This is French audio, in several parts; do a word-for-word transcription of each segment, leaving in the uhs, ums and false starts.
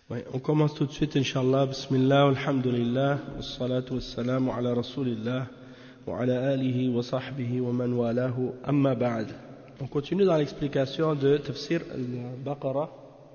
Ouais, on commence tout de suite, Inch'Allah. Bismillah, alhamdulillah, wassalatu wassalamu ala rasulillah, wa ala alihi wa sahbihi wa man walahu, amma ba'd. On continue dans l'explication de Tafsir al-Baqarah.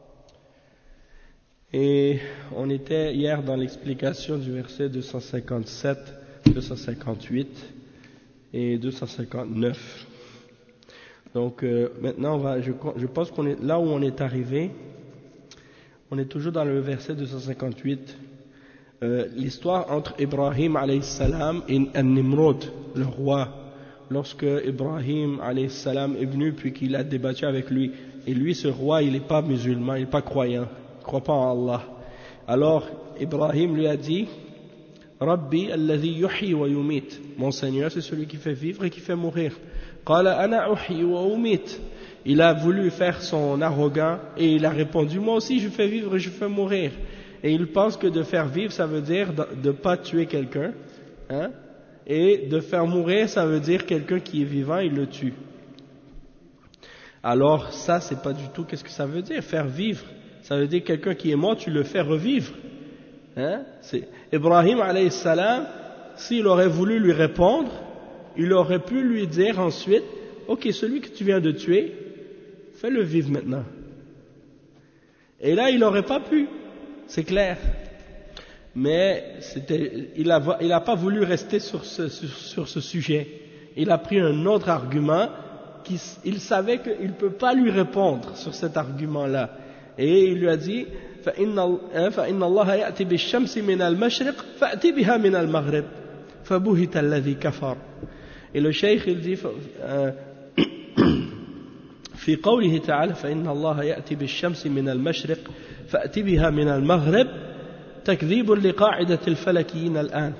Et on était hier dans l'explication du verset deux cent cinquante-sept, deux cent cinquante-huit et deux cent cinquante-neuf. Donc euh, maintenant, on va, je, je pense qu'on est là où on est arrivé. On est toujours dans le verset deux cent cinquante-huit. Euh, l'histoire entre Ibrahim alayhi salam et Nimrod, le roi. Lorsque Ibrahim alayhi salam est venu puis qu'il a débattu avec lui. Et lui, ce roi, il n'est pas musulman, il n'est pas croyant. Il ne croit pas en Allah. Alors, Ibrahim lui a dit, Rabbi alladhi yuhyi wa yumit. Mon Seigneur, c'est celui qui fait vivre et qui fait mourir. Qala ana uhyi wa umit. Il a voulu faire son arrogant et il a répondu, moi aussi je fais vivre et je fais mourir. Et il pense que de faire vivre, ça veut dire de ne pas tuer quelqu'un. Hein? Et de faire mourir, ça veut dire quelqu'un qui est vivant, il le tue. Alors ça, c'est pas du tout, qu'est-ce que ça veut dire, faire vivre? Ça veut dire quelqu'un qui est mort, tu le fais revivre. Hein? C'est Ibrahim alayhi salam, s'il aurait voulu lui répondre, il aurait pu lui dire ensuite, ok, celui que tu viens de tuer, fais-le vivre maintenant. Et là, il n'aurait pas pu, c'est clair. Mais c'était, il n'a il a pas voulu rester sur ce, sur, sur ce sujet. Il a pris un autre argument, qui, il savait qu'il ne peut pas lui répondre sur cet argument-là. Et il lui a dit, فَإِنَّ اللَّهَ يَأْتِ بِالشَّمْسِ مِنَ الْمَشْرِقِ فَأْتِ بِهَا مِنَ الْمَغْرِبِ فَبُهِتَ الَّذِي كَفَرَ. Et le cheikh, il dit, euh, في قوله تعالى فإن الله يأتي بالشمس من المشرق فأتي بها من المغرب تكذيب لقاعدة الفلكيين الآن.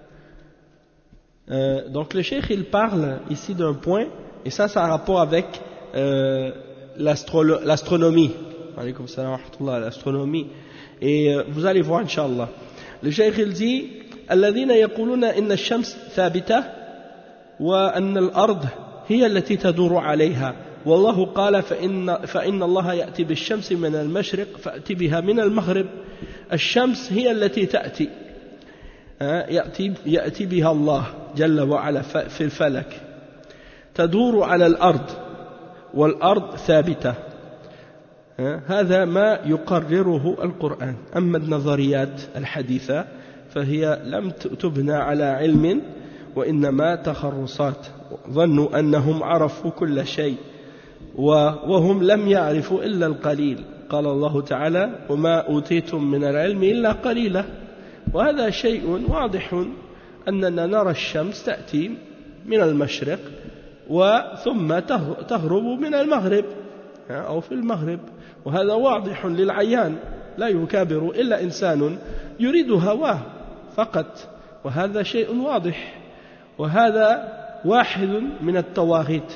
Euh, donc le cheikh il parle ici d'un point et ça ça a rapport avec euh, l'astro- l'astronomie. Alaykoum salam wa rahmatullah, l'astronomie. Et euh, vous allez voir Inch'Allah. Le cheikh il dit الذين يقولون إن الشمس ثابتة وأن الأرض هي التي تدور عليها والله قال فإن, فإن الله يأتي بالشمس من المشرق فأتي بها من المغرب. الشمس هي التي تأتي يأتي, يأتي بها الله جل وعلا في الفلك تدور على الأرض والأرض ثابتة. هذا ما يقرره القرآن. أما النظريات الحديثة فهي لم تبنى على علم وإنما تخرصات ظنوا أنهم عرفوا كل شيء وهم لم يعرفوا إلا القليل. قال الله تعالى وما أوتيتم من العلم إلا قليلا. وهذا شيء واضح أننا نرى الشمس تأتي من المشرق وثم تغرب من المغرب أو في المغرب وهذا واضح للعيان لا يكابر إلا إنسان يريد هواه فقط وهذا شيء واضح وهذا واحد من التواغيت.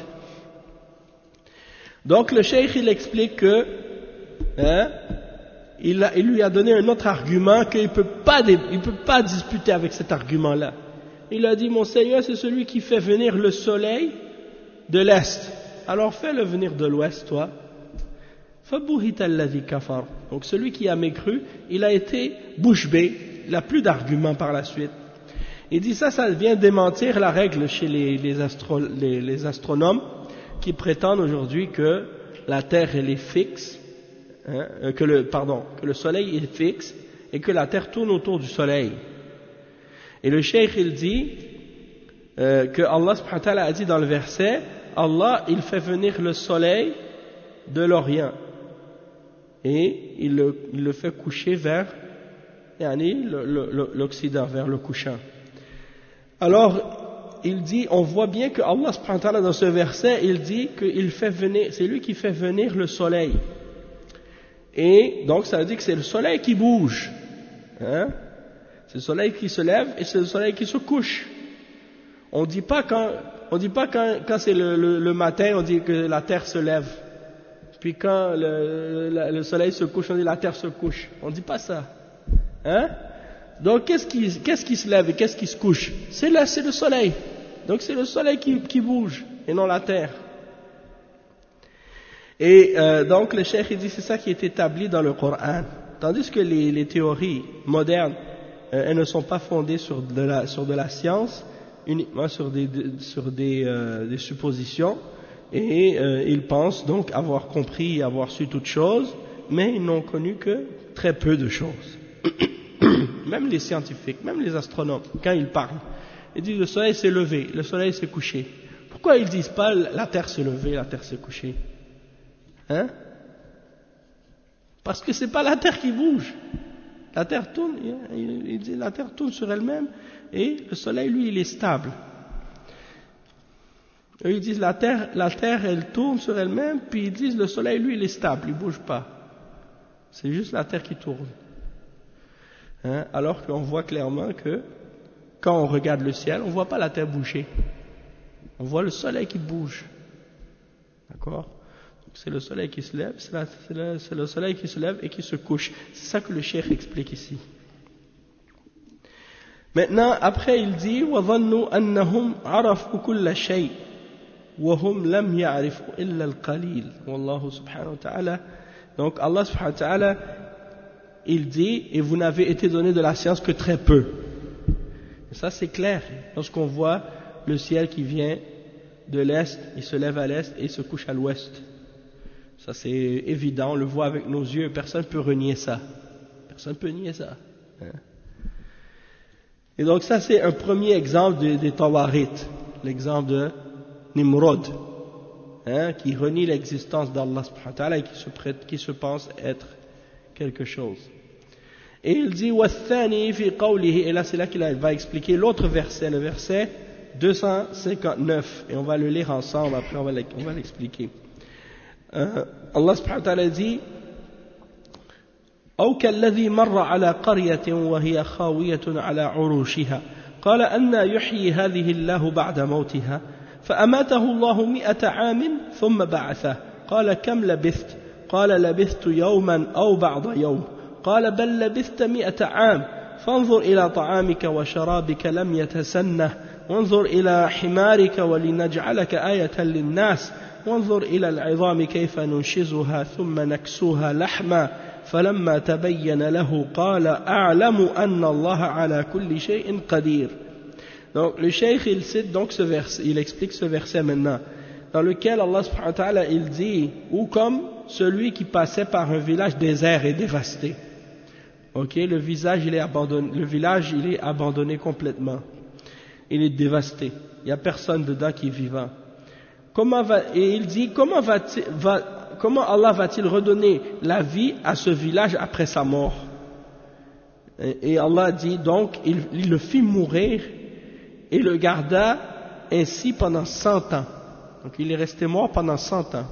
Donc le cheikh il explique que hein, il, a, il lui a donné un autre argument qu'il ne peut pas il peut pas disputer avec cet argument-là. Il a dit mon Seigneur c'est celui qui fait venir le soleil de l'est. Alors fais-le venir de l'ouest toi. فَبُهِتَ الَّذِي كَفَرَ. Donc celui qui a mécru, il a été bouche bée, il n'a plus d'argument par la suite. Il dit ça, ça vient démentir la règle chez les, les, astro, les, les astronomes qui prétendent aujourd'hui que la Terre elle est fixe, hein, que le pardon, que le Soleil est fixe et que la Terre tourne autour du Soleil. Et le cheikh il dit euh, que Allah subhanahu wa ta'ala a dit dans le verset, Allah il fait venir le Soleil de l'Orient et il le, il le fait coucher vers yani, le, le, l'Occident, vers le couchant. Alors, il dit, on voit bien que Allah subhanahu wa ta'ala dans ce verset, il dit qu'il fait venir, c'est lui qui fait venir le soleil. Et donc, ça veut dire que c'est le soleil qui bouge. Hein? C'est le soleil qui se lève et c'est le soleil qui se couche. On dit pas quand, on dit pas quand, quand c'est le, le, le matin, on dit que la terre se lève. Puis quand le, le, le soleil se couche, on dit la terre se couche. On dit pas ça. Hein? Donc, qu'est-ce qui, qu'est-ce qui se lève et qu'est-ce qui se couche? C'est là, c'est le soleil. Donc, c'est le soleil qui, qui bouge et non la terre. Et euh, donc, le cheikh il dit c'est ça qui est établi dans le Coran. Tandis que les, les théories modernes, euh, elles ne sont pas fondées sur de la, sur de la science, uniquement sur des, de, sur des, euh, des suppositions, et euh, ils pensent donc avoir compris, avoir su toutes choses, mais ils n'ont connu que très peu de choses. Même les scientifiques, même les astronomes, quand ils parlent, ils disent le soleil s'est levé, le soleil s'est couché. Pourquoi ils ne disent pas la terre s'est levée, la terre s'est couchée? Hein? Parce que c'est pas la terre qui bouge. La terre tourne, il dit la terre tourne sur elle-même et le soleil, lui, il est stable. Eux, ils disent la terre, la terre, elle tourne sur elle-même, puis ils disent le soleil, lui, il est stable, il bouge pas. C'est juste la terre qui tourne. Hein? Alors qu'on voit clairement que quand on regarde le ciel, on voit pas la terre bouger. On voit le soleil qui bouge. D'accord? C'est le soleil qui se lève, c'est, la, c'est, le, c'est le soleil qui se lève et qui se couche. C'est ça que le cheikh explique ici. Maintenant, après il dit وَظَنُّوا أَنَّهُمْ عَرَفُوا كُلَّ شَيْءٍ وَهُمْ لَمْ يَعْرِفُوا إِلَّا الْقَلِيلِ وَاللَّهُ سُبْحَانَهُ وَتَعَالَى. Donc Allah subhanahu wa ta'ala, il dit, et vous n'avez été donné de la science que très peu. Et ça c'est clair, lorsqu'on voit le ciel qui vient de l'est, il se lève à l'est et il se couche à l'ouest. Ça c'est évident, on le voit avec nos yeux, personne ne peut renier ça. Personne ne peut nier ça. Hein? Et donc ça c'est un premier exemple des, des Tawarites, l'exemple de Nimrod, hein, qui renie l'existence d'Allah subhanahu wa ta'ala et qui se, prête, qui se pense être quelque chose. Et il dit وَالثَّانِي فِي قَوْلِهِ, et là c'est là qu'il va expliquer l'autre verset, le verset deux cent cinquante-neuf, et on va le lire ensemble, après on va l'expliquer. Euh, Allah subhanahu wa ta'ala dit أو كالذي مر على قرية وهي خاوية على عروشها قال أنى يحيي هذه الله بعد موتها فأماته الله مئة عام ثم بعثه قال كم لبثت قال لبثت يوما أو بعض يوم قال بل لبثت مئة عام فانظر إلى طعامك وشرابك لم يتسنه وانظر إلى حمارك ولنجعلك آية للناس وانظر إلى العظام كيف ننشزها ثم نكسوها لحما فلما تبين له قال أعلم أن الله على كل شيء قدير. Donc le cheikh il cite donc ce verset, il explique ce verset maintenant, dans lequel Allah subhanahu wa ta'ala il dit, ou comme celui qui passait par un village désert et dévasté. Ok, le visage il est abandonné, le village il est abandonné complètement, il est dévasté, il n'y a personne dedans qui est vivant. Comment va, et il dit comment va, va comment Allah va-t-il redonner la vie à ce village après sa mort? Et, et Allah dit donc il, il le fit mourir et le garda ainsi pendant cent ans. Donc il est resté mort pendant cent ans.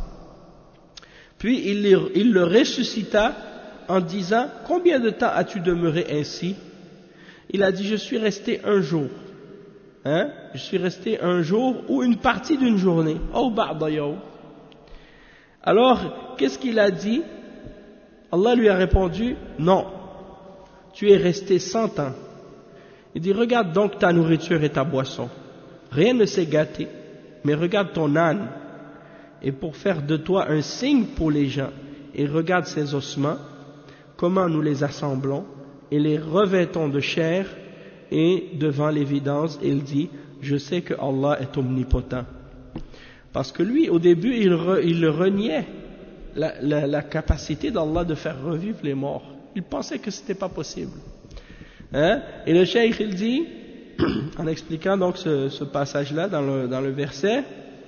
Puis il, il le ressuscita en disant combien de temps as-tu demeuré ainsi? Il a dit je suis resté un jour. Hein? Je suis resté un jour ou une partie d'une journée. Oh, ba'da yawm. Alors, qu'est-ce qu'il a dit? Allah lui a répondu, non, tu es resté cent ans. Il dit, regarde donc ta nourriture et ta boisson. Rien ne s'est gâté, mais regarde ton âne. Et pour faire de toi un signe pour les gens, et regarde ses ossements, comment nous les assemblons, et les revêtons de chair, et devant l'évidence, il dit, je sais que Allah est omnipotent. Parce que lui, au début, il, re, il reniait la, la, la capacité d'Allah de faire revivre les morts. Il pensait que ce n'était pas possible. Hein? Et le cheikh, il dit, en expliquant donc ce, ce passage-là dans le, dans le verset,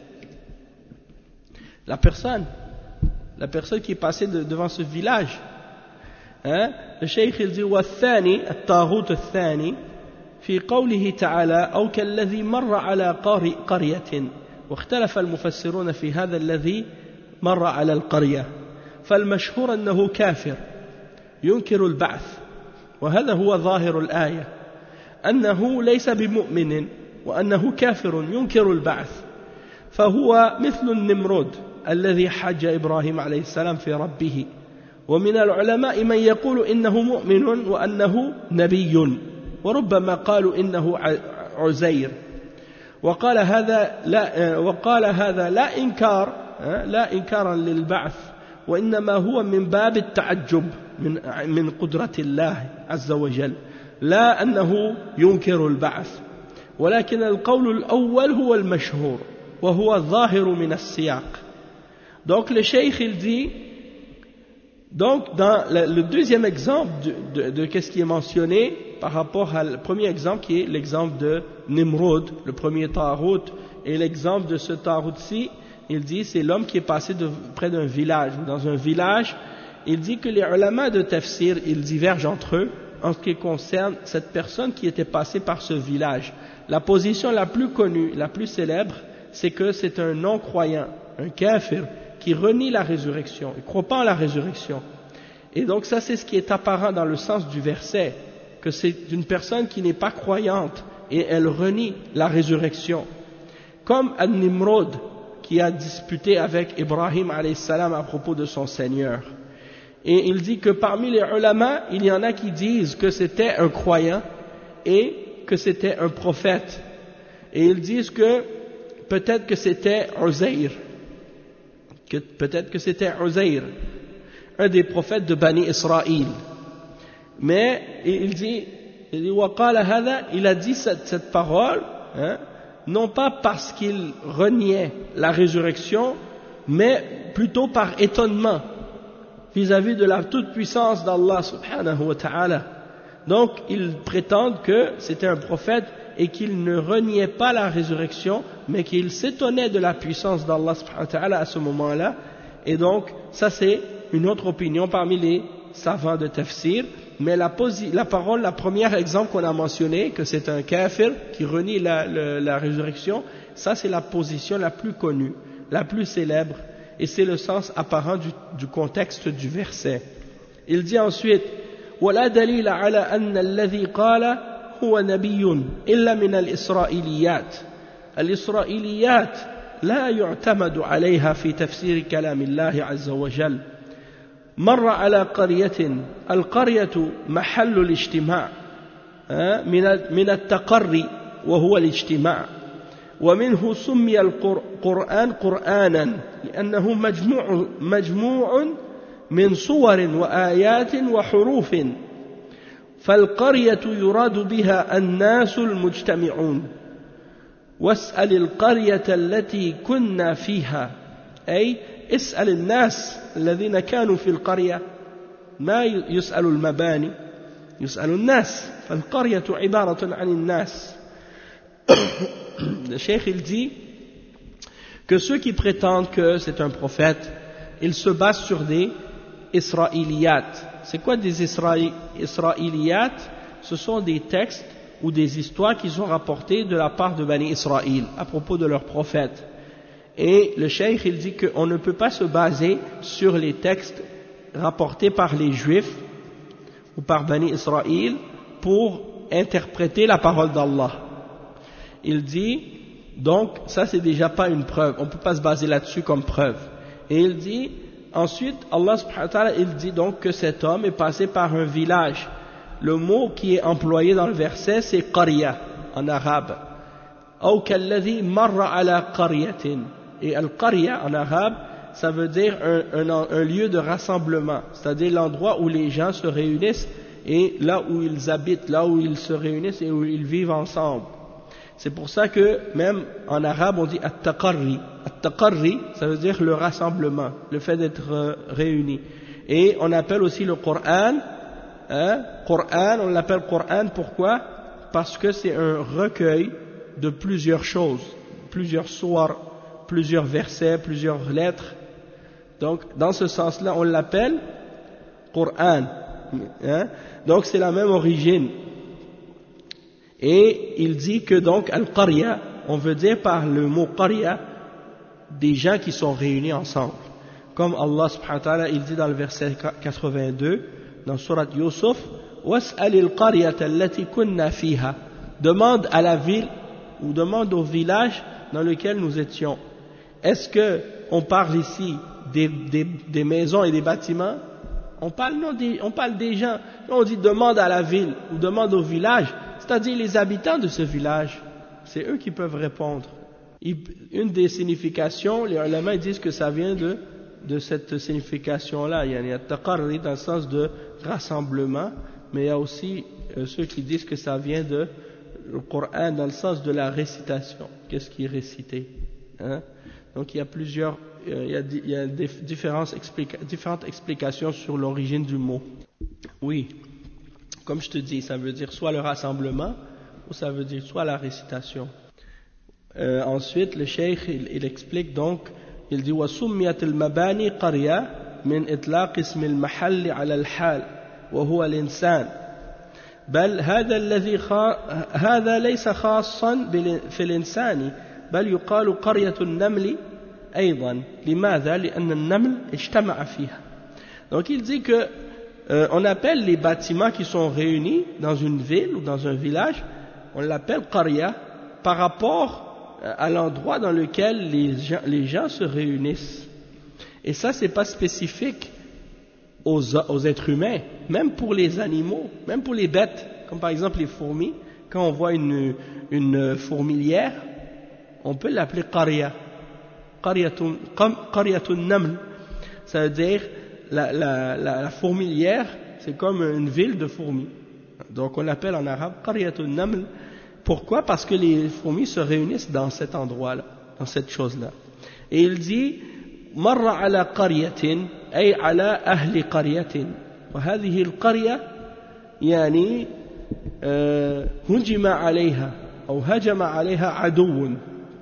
la personne, la personne qui est passée de, devant ce village, hein? Le cheikh, il dit, وَالثَّانِي الطَّاغُوتُ الثَّانِي في قوله تعالى أو كالذي مر على قرية واختلف المفسرون في هذا الذي مر على القرية فالمشهور أنه كافر ينكر البعث وهذا هو ظاهر الآية أنه ليس بمؤمن وأنه كافر ينكر البعث فهو مثل النمرود الذي حج إبراهيم عليه السلام في ربه ومن العلماء من يقول إنه مؤمن وأنه نبي وربما قالوا إنه عزير وقال هذا لا وقال هذا لا إنكار لا إنكارا للبعث وإنما هو من باب التعجب من من قدرة الله عز وجل لا أنه ينكر البعث ولكن القول الأول هو المشهور وهو الظاهر من السياق. Donc le cheikh il dit, donc dans le, le deuxième exemple de, de, de qu'est-ce qui est mentionné par rapport au premier exemple qui est l'exemple de Nimrod, le premier Tarout, et l'exemple de ce Tarout-ci, il dit c'est l'homme qui est passé de, près d'un village ou dans un village. Il dit que les ulama de tafsir ils divergent entre eux en ce qui concerne cette personne qui était passée par ce village. La position la plus connue, la plus célèbre, c'est que c'est un non-croyant, un kafir, qui renie la résurrection, il ne croit pas en la résurrection. Et donc ça c'est ce qui est apparent dans le sens du verset, que c'est une personne qui n'est pas croyante et elle renie la résurrection. Comme An-Nimrod qui a disputé avec Ibrahim alayhi salam à propos de son Seigneur. Et il dit que parmi les ulama, il y en a qui disent que c'était un croyant et que c'était un prophète. Et ils disent que peut-être que c'était Uzair, que peut-être que c'était Uzair, un des prophètes de Bani Israël. Mais il dit, il dit وقال هذا, il a dit cette, cette parole, hein, non pas parce qu'il reniait la résurrection, mais plutôt par étonnement vis-à-vis de la toute-puissance d'Allah subhanahu wa ta'ala. Donc, ils prétendent que c'était un prophète et qu'il ne reniait pas la résurrection, mais qu'il s'étonnait de la puissance d'Allah subhanahu wa ta'ala à ce moment-là. Et donc, ça c'est une autre opinion parmi les savants de tafsir. Mais la, la parole, la première exemple qu'on a mentionné, que c'est un kafir qui renie la, la, la résurrection, ça c'est la position la plus connue, la plus célèbre. Et c'est le sens apparent du, du contexte du verset. Il dit ensuite ولا دليل على أن الذي قال هو نبي إلا من الإسرائيليات. الإسرائيليات لا يعتمد عليها في تفسير كلام الله عز وجل. مر على قرية، القرية محل الاجتماع من التقري وهو الاجتماع، ومنه سمي القرآن قرآنا لأنه مجموع, مجموع من صور وآيات وحروف، فالقرية يراد بها الناس المجتمعون. واسأل القرية التي كنا فيها، أي اسأل الناس الذين كانوا في القرية، ما يسأل المباني، يسأل الناس، فالقرية عبارة عن الناس. Le cheikh il dit que ceux qui prétendent que c'est un prophète, ils se basent sur des israéliyat. C'est quoi des israéliyat? Ce sont des textes ou des histoires qui sont rapportées de la part de Bani Israël à propos de leur prophète. Et le cheikh il dit qu'on ne peut pas se baser sur les textes rapportés par les juifs ou par Bani Israël pour interpréter la parole d'Allah. Il dit, donc ça c'est déjà pas une preuve, on ne peut pas se baser là-dessus comme preuve. Et il dit, ensuite Allah subhanahu wa ta'ala, il dit donc que cet homme est passé par un village. Le mot qui est employé dans le verset c'est qarya en arabe. Ou kalladhi marra ala qaryatin. Et al-qarya en arabe, ça veut dire un, un, un lieu de rassemblement, c'est-à-dire l'endroit où les gens se réunissent et là où ils habitent, là où ils se réunissent et où ils vivent ensemble. C'est pour ça que même en arabe on dit at-taqarri. At-taqarri, ça veut dire le rassemblement, le fait d'être réunis. Et on appelle aussi le Coran, hein, Coran, on l'appelle Coran, pourquoi? Parce que c'est un recueil de plusieurs choses, plusieurs sourates, plusieurs versets, plusieurs lettres. Donc dans ce sens-là on l'appelle Coran, hein? Donc c'est la même origine. Et il dit que donc al-qarya, on veut dire par le mot qarya des gens qui sont réunis ensemble. Comme Allah subhanahu wa ta'ala il dit dans le verset quatre-vingt-deux dans surat Yusuf, was'alil qaryata allati kunna fiha, demande à la ville ou demande au village dans lequel nous étions. Est-ce que on parle ici des, des, des maisons et des bâtiments? On parle non des, on parle des gens. On dit demande à la ville ou demande au village, c'est-à-dire les habitants de ce village. C'est eux qui peuvent répondre. Une des significations, les ulama disent que ça vient de de cette signification-là. Il y a taqarri dans le sens de rassemblement, mais il y a aussi euh, ceux qui disent que ça vient de le Coran dans le sens de la récitation. Qu'est-ce qui est récité, hein? Donc il y a plusieurs, euh, il y a, il y a des différentes, explica différentes explications sur l'origine du mot. Oui, comme je te dis, ça veut dire soit le rassemblement, ou ça veut dire soit la récitation. Euh, ensuite, le cheikh, il, il explique donc, il dit وَسُمِّيَتِ الْمَبَانِي قَرْيَةً مِنْ إطلاق اسم المحل على الحال وهو الإنسان بل هذا الذي هذا ليس خاصا في الإنسان بل يقال قرية النمل أيضا لماذا؟ لأن النمل اجتمع فيها. Donc il dit que euh, on appelle les bâtiments qui sont réunis dans une ville ou dans un village, on l'appelle qarya par rapport à l'endroit dans lequel les gens, les gens se réunissent. Et ça, c'est pas spécifique aux, aux êtres humains, même pour les animaux, même pour les bêtes, comme par exemple les fourmis. Quand on voit une, une fourmilière, on peut l'appeler qarya, qaryatun naml. Ça veut dire la, la, la, la fourmilière, c'est comme une ville de fourmis. Donc on l'appelle en arabe qaryatun naml. Pourquoi? Parce que les fourmis se réunissent dans cet endroit-là, dans cette chose-là. Et il dit مر على قرية أي على أهل قرية وهذه القرية يعني هجم عليها أو هجم عليها عدو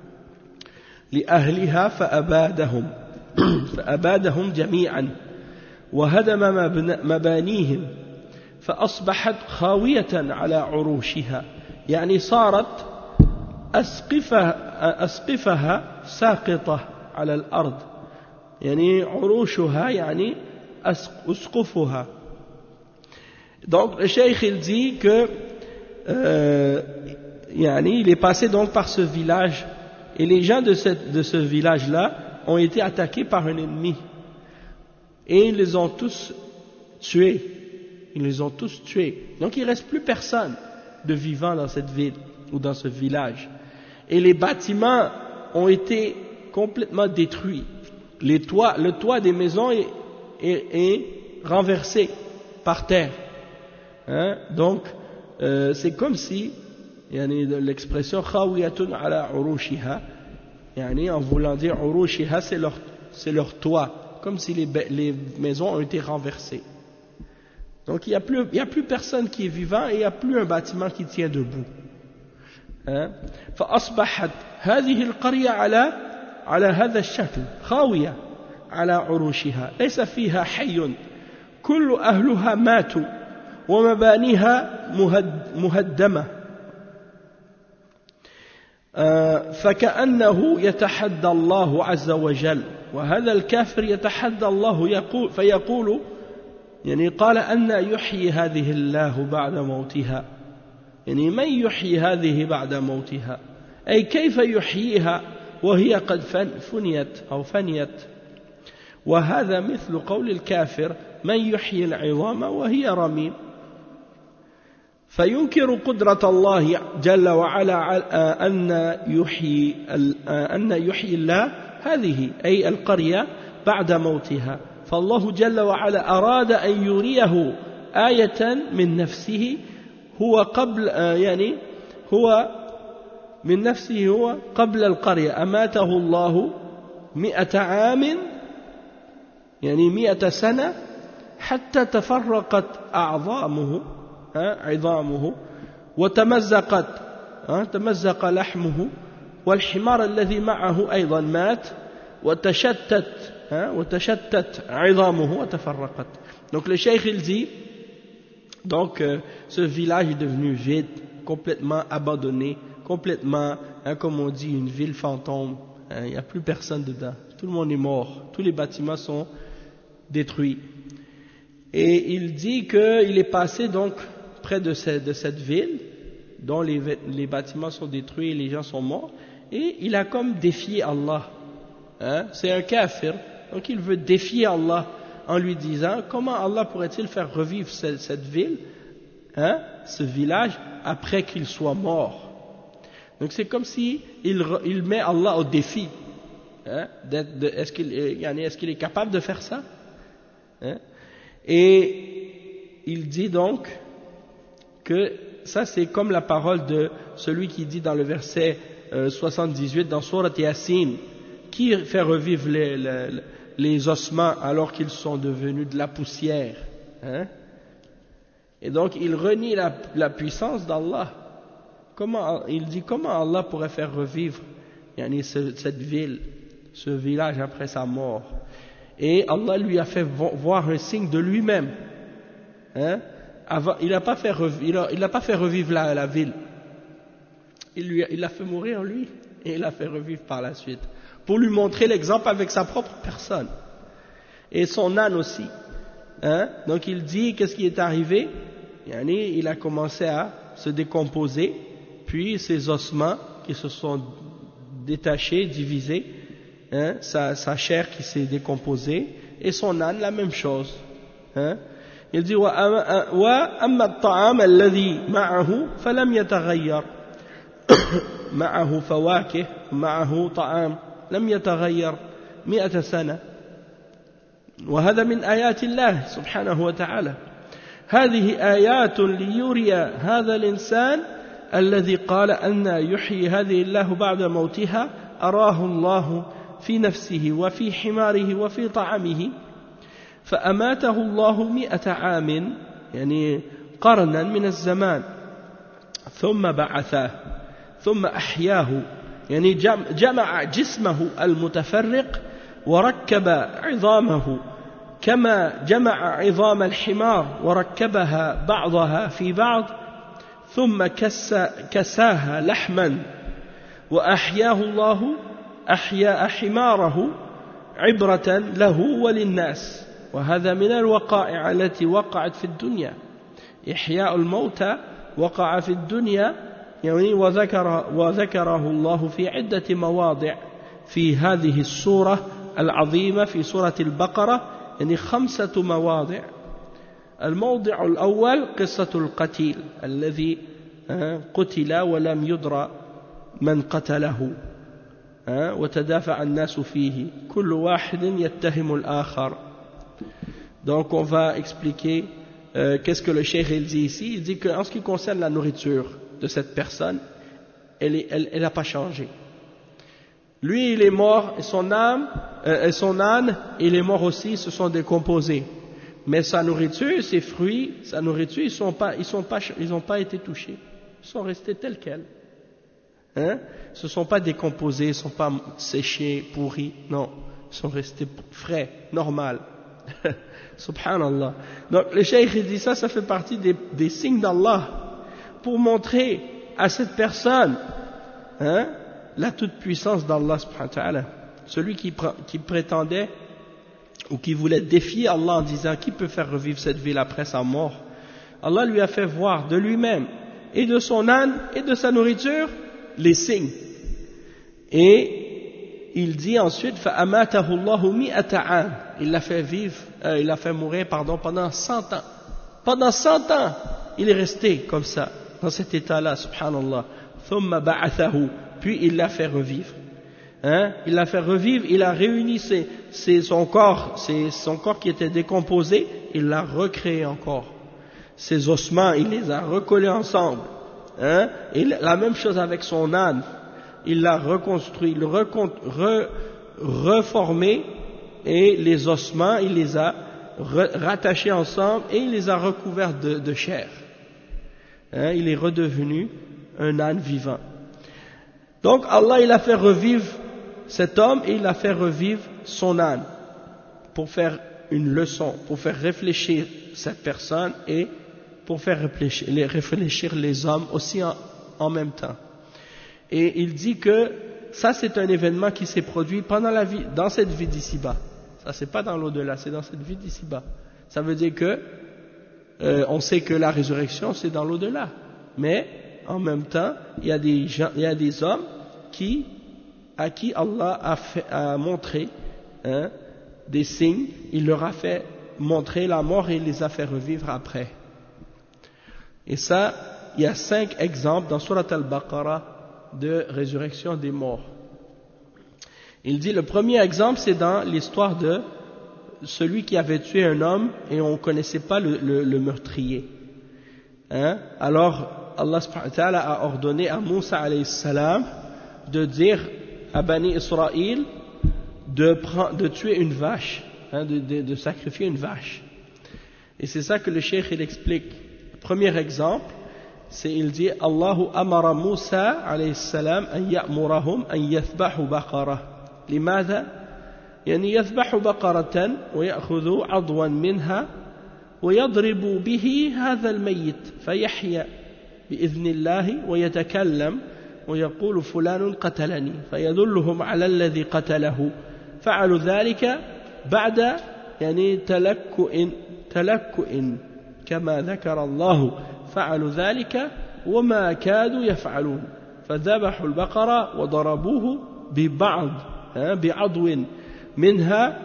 لأهلها فأبادهم فأبادهم جميعا وهدم مبانيهم فأصبحت خاوية على عروشها يعني صارت أسقفها, أسقفها ساقطة على الأرض يعني عروشها يعني أسقفها. Donc le cheikh il dit que euh, yani, il est passé donc par ce village et les gens de, cette, de ce village là ont été attaqués par un ennemi et ils les ont tous tués, ils les ont tous tués. Donc il ne reste plus personne de vivant dans cette ville ou dans ce village. Et les bâtiments ont été complètement détruits. Les toits, le toit des maisons est, est, est renversé par terre. Hein? Donc, euh, c'est comme si, yani, l'expression khawiyatun ala urushiha, yani, en voulant dire urushiha, c'est leur, c'est leur toit, comme si les, les maisons ont été renversées. Donc il n'y a plus, il y a plus personne qui est vivant et il n'y a plus un bâtiment qui tient debout. Hein? فأصبحت هذه القرية على على هذا الشكل خاوية على عروشها ليس فيها حي كل أهلها ماتوا ومبانيها مهدمة فكأنه يتحدى الله عز وجل وهذا الكافر يتحدى الله يقول فيقول يعني قال أن يحيي هذه الله بعد موتها يعني من يحيي هذه بعد موتها أي كيف يحييها وهي قد فنيت أو فنيت وهذا مثل قول الكافر من يحيي العظام وهي رميم فينكر قدرة الله جل وعلا أن يحيي أن يحيي الله هذه أي القرية بعد موتها فالله جل وعلا أراد أن يريه آية من نفسه هو قبل يعني هو من نفسه هو قبل القرية أماته الله مئة عام يعني مئة سنة حتى تفرقت أعظامه عظامه وتمزقت تمزق لحمه والحمار الذي معه أيضا مات وتشتت وتشتت عظامه وتفرقت. Donc le cheikh il dit donc euh, ce village est devenu vide, complètement abandonné, complètement, hein, comme on dit, une ville fantôme. Hein, il n'y a plus personne dedans. Tout le monde est mort. Tous les bâtiments sont détruits. Et il dit qu'il est passé donc près de cette, de cette ville, dont les, les bâtiments sont détruits et les gens sont morts, et il a comme défié Allah. Hein, c'est un kafir, donc il veut défier Allah en lui disant comment Allah pourrait-il faire revivre cette, cette ville, hein, ce village, après qu'il soit mort. Donc c'est comme si il, il met Allah au défi. hein, d'être, de, est-ce qu'il est, est-ce qu'il est capable de faire ça, hein? Et il dit donc que ça c'est comme la parole de celui qui dit dans le verset euh, soixante-dix-huit dans Surat Yasin, qui fait revivre les, les, les ossements alors qu'ils sont devenus de la poussière, hein? Et donc il renie la, la puissance d'Allah. Comment, il dit comment Allah pourrait faire revivre yani, ce, cette ville, ce village après sa mort. Et Allah lui a fait voir un signe de lui-même, hein? Avant, il n'a pas fait revivre, il a, pas fait revivre la, la ville, il, lui a, il l'a fait mourir lui et il l'a fait revivre par la suite pour lui montrer l'exemple avec sa propre personne et son âne aussi, hein? Donc il dit qu'est-ce qui est arrivé, yani, il a commencé à se décomposer, puis ses ossements qui se sont détachés, divisés, hein? sa, sa chair qui s'est décomposée, et son âne la même chose, hein? Il dit وأما الطعام الذي معه فلم يتغير معه فواكه معه طعام لم يتغير مئة سنة وهذا من آيات الله سبحانه وتعالى هذه آيات ليري هذا الإنسان الذي قال أن يحيي هذه الله بعد موتها أراه الله في نفسه وفي حماره وفي طعامه فأماته الله مئة عام يعني قرنا من الزمان ثم بعثاه ثم أحياه يعني جمع جسمه المتفرق وركب عظامه كما جمع عظام الحمار وركبها بعضها في بعض ثم كسا كساها لحما وأحياه الله أحيا حماره عبرة له وللناس وهذا من الوقائع التي وقعت في الدنيا إحياء الموتى وقع في الدنيا يعني وذكر وذكره الله في عدة مواضع في هذه السورة العظيمة في سورة البقرة يعني خمسة مواضع. الموضع الأول قصة القتيل الذي قتل ولم يدرى من قتله وتدافع الناس فيه كل واحد يتهم الآخر. Donc on va expliquer euh, qu'est-ce que le cheikh il dit ici. Il dit qu'en ce qui concerne la nourriture de cette personne, elle n'a elle, elle pas changé. Lui il est mort et son âme euh, et son âne il est mort aussi, se sont décomposés. Mais sa nourriture, ses fruits, sa nourriture, ils sont pas, ils sont pas, ils ont pas été touchés. Ils sont restés tels quels. Hein? Ils se sont pas décomposés, ils ne sont pas séchés, pourris. Non, ils sont restés frais, normal. Subhanallah. Donc le cheikh il dit ça, ça fait partie des, des signes d'Allah pour montrer à cette personne, hein, la toute-puissance d'Allah subhanahu wa ta'ala. Celui qui, qui prétendait ou qui voulait défier Allah en disant qui peut faire revivre cette ville après sa mort, Allah lui a fait voir de lui-même et de son âne et de sa nourriture les signes. Et il dit ensuite فَأَمَاتَهُ اللَّهُ مِئَةَ عَامٍ, il l'a fait vivre, euh, il l'a fait mourir pardon, pendant cent ans. Pendant cent ans, il est resté comme ça, dans cet état-là, subhanallah. ثُمَّ بَعَثَهُ, puis il l'a fait revivre. Hein? Il l'a fait revivre, il a réuni ses, ses, son corps, ses, son corps qui était décomposé, il l'a recréé encore. Ses ossements, il les a recollés ensemble. Hein? Et la même chose avec son âne. Il l'a reconstruit, il l'a re, reformé, et les ossements, il les a re, rattachés ensemble et il les a recouverts de, de chair. Hein, il est redevenu un âne vivant. Donc Allah, il a fait revivre cet homme et il a fait revivre son âne pour faire une leçon, pour faire réfléchir cette personne et pour faire réfléchir les, réfléchir les hommes aussi en, en même temps. Et il dit que ça c'est un événement qui s'est produit pendant la vie, dans cette vie d'ici-bas. Ça c'est pas dans l'au-delà, c'est dans cette vie d'ici-bas. Ça veut dire que euh, on sait que la résurrection c'est dans l'au-delà, mais en même temps il y a des gens, il y a des hommes qui à qui Allah a, fait, a montré hein, des signes, il leur a fait montrer la mort et il les a fait revivre après. Et ça, il y a cinq exemples dans Surat al-Baqarah de résurrection des morts. Il dit le premier exemple c'est dans l'histoire de celui qui avait tué un homme et on ne connaissait pas le, le, le meurtrier. Hein? Alors Allah subhanahu wa ta'ala a ordonné à Moussa alayhi salam de dire à Bani Israël de, prendre, de tuer une vache, hein, de, de, de sacrifier une vache. Et c'est ça que le cheikh il explique. Le premier exemple, c'est il dit Allahu amara Moussa alayhi salam an ya'murahum an yathbahu baqara. لماذا؟ يعني يذبح بقرة ويأخذ عضوا منها ويضرب به هذا الميت فيحيا بإذن الله ويتكلم ويقول فلان قتلني فيدلهم على الذي قتله. فعلوا ذلك بعد يعني تلكؤ تلكؤ كما ذكر الله فعلوا ذلك وما كادوا يفعلون فذبحوا البقرة وضربوه ببعض بعضو منها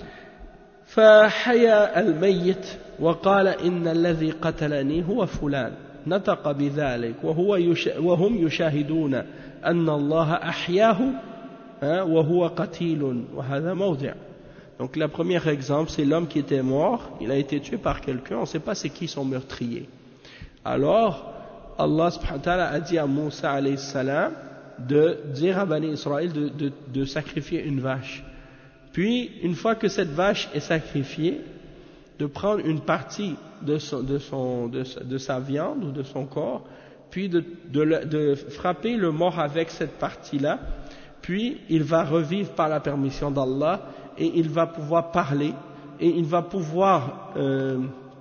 فحيا الميت وقال إن الذي قتلني هو فلان نطق بذلك وهو يش وهم يشاهدون أن الله أحياه وهو قتيل وهذا موضع. Donc le premier exemple c'est l'homme qui était mort, il a été tué par quelqu'un, on ne sait pas c'est qui son meurtrier. Alors Allah subhanahu wa ta'ala a dit à Moussa alayhi salam de dire à Bani Israël de, de, de sacrifier une vache. Puis, une fois que cette vache est sacrifiée, de prendre une partie de, son, de, son, de, de sa viande ou de son corps, puis de, de, de frapper le mort avec cette partie-là, puis il va revivre par la permission d'Allah et il va pouvoir parler et il va pouvoir euh,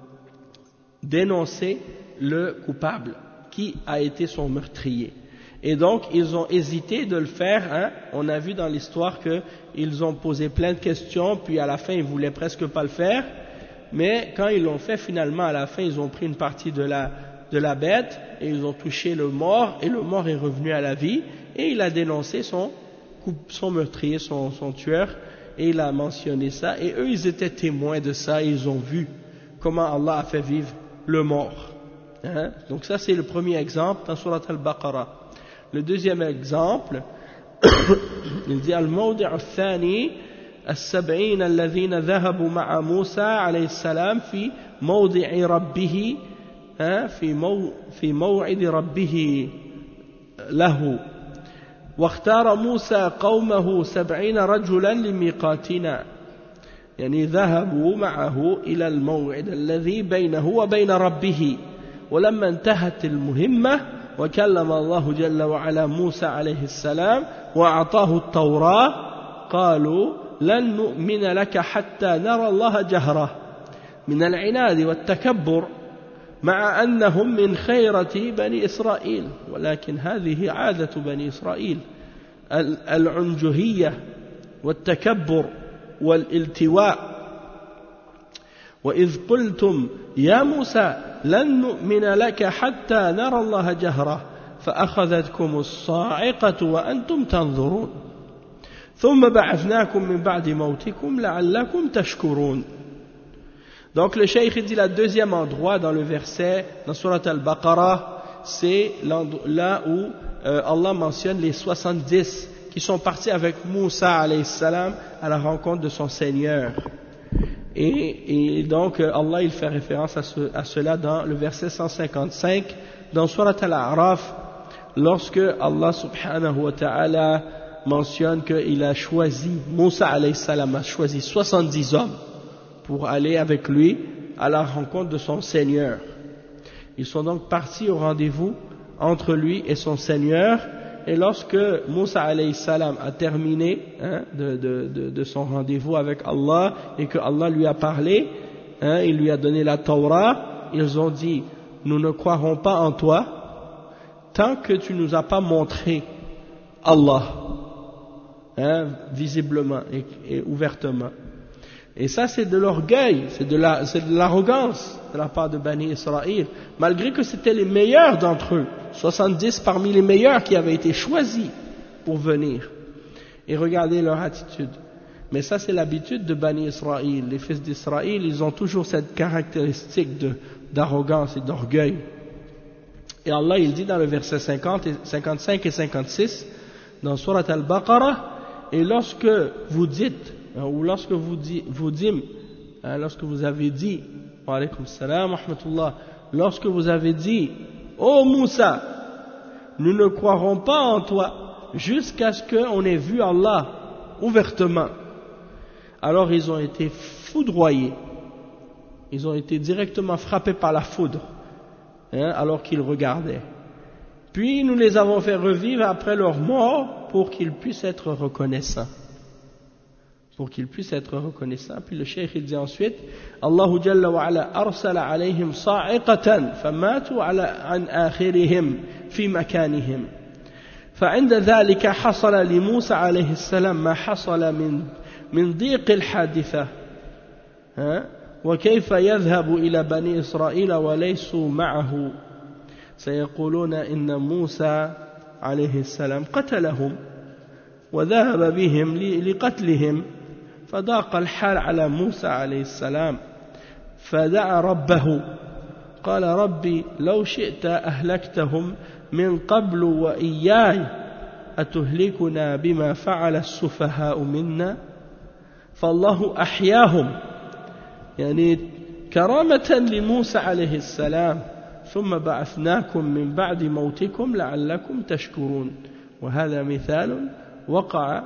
dénoncer le coupable qui a été son meurtrier. Et donc, ils ont hésité de le faire. Hein. On a vu dans l'histoire qu'ils ont posé plein de questions, puis à la fin, ils ne voulaient presque pas le faire. Mais quand ils l'ont fait, finalement, à la fin, ils ont pris une partie de la, de la bête et ils ont touché le mort, et le mort est revenu à la vie, et il a dénoncé son, son meurtrier, son, son tueur, et il a mentionné ça. Et eux, ils étaient témoins de ça, et ils ont vu comment Allah a fait vivre le mort. Hein. Donc ça, c'est le premier exemple dans Surat Al-Baqarah. Le deuxième exemple, il dit الموضع الثاني السبعين الذين ذهبوا مع موسى عليه السلام في موضع ربه في مو في موعد ربه له واختار موسى قومه سبعين رجلا لميقاتنا يعني ذهبوا معه إلى الموعد الذي بينه وبين ربه ولما انتهت المهمة وكلم الله جل وعلا موسى عليه السلام وأعطاه التوراة قالوا لن نؤمن لك حتى نرى الله جهرة من العناد والتكبر مع أنهم من خيرة بني إسرائيل ولكن هذه عادة بني إسرائيل العنجهية والتكبر والالتواء وإذ قلتم يا موسى لن نؤمن لك حتى نرى الله جهرة فأخذتكم الصاعقة وأنتم تنظرون ثم بعثناكم من بعد موتكم لعلكم تشكرون. Donc le cheikh dit le deuxième endroit dans le verset dans Surat Al-Baqarah, c'est là où euh, Allah mentionne les soixante-dix qui sont partis avec Moussa alayhi salam à la rencontre de son Seigneur. Et, et donc Allah il fait référence à, ce, à cela dans le verset cent cinquante-cinq dans Surat Al-A'raf, lorsque Allah subhanahu wa ta'ala mentionne qu'il a choisi, Moussa alayhi salam a choisi soixante-dix hommes pour aller avec lui à la rencontre de son Seigneur. Ils sont donc partis au rendez-vous entre lui et son Seigneur, et lorsque Moussa alayhi salam a terminé hein, de, de, de, de son rendez-vous avec Allah et que Allah lui a parlé, hein, il lui a donné la Torah, ils ont dit nous ne croirons pas en toi tant que tu nous as pas montré Allah hein, visiblement et, et ouvertement. Et ça c'est de l'orgueil, c'est de la, c'est de l'arrogance de la part de Bani Israël, malgré que c'était les meilleurs d'entre eux, soixante-dix parmi les meilleurs qui avaient été choisis pour venir. Et regardez leur attitude. Mais ça c'est l'habitude de Bani Israël. Les fils d'Israël, ils ont toujours cette caractéristique de, d'arrogance et d'orgueil. Et Allah il dit dans le verset cinquante, cinquante-cinq et cinquante-six dans Surat Al-Baqarah, et lorsque vous dites, ou lorsque vous, dit, vous dîmes, hein, lorsque vous avez dit, wa alaykum salam wa rahmatullah, lorsque vous avez dit, ô Moussa, nous ne croirons pas en toi jusqu'à ce qu'on ait vu Allah ouvertement. Alors ils ont été foudroyés, ils ont été directement frappés par la foudre, hein, alors qu'ils regardaient. Puis nous les avons fait revivre après leur mort pour qu'ils puissent être reconnaissants. Pour qu'ils puissent être reconnaissants. Puis le cheikh il dit ensuite, Allahu Jalla wa ala arsala alayhim sa'iqatan famatu ala an akhirihim fi makanihim. فعند ذلك حصل لموسى عليه السلام ما حصل من من ضيق الحادثة وكيف يذهب إلى بني إسرائيل وليسوا معه سيقولون إن موسى عليه السلام قتلهم وذهب بهم لقتلهم فضاق الحال على موسى عليه السلام فدعا ربه قال ربي لو شئت أهلكتهم من قبل وإياي أتهلكنا بما فعل السفهاء منا فالله أحياهم يعني كرامة لموسى عليه السلام ثم بعثناكم من بعد موتكم لعلكم تشكرون وهذا مثال وقع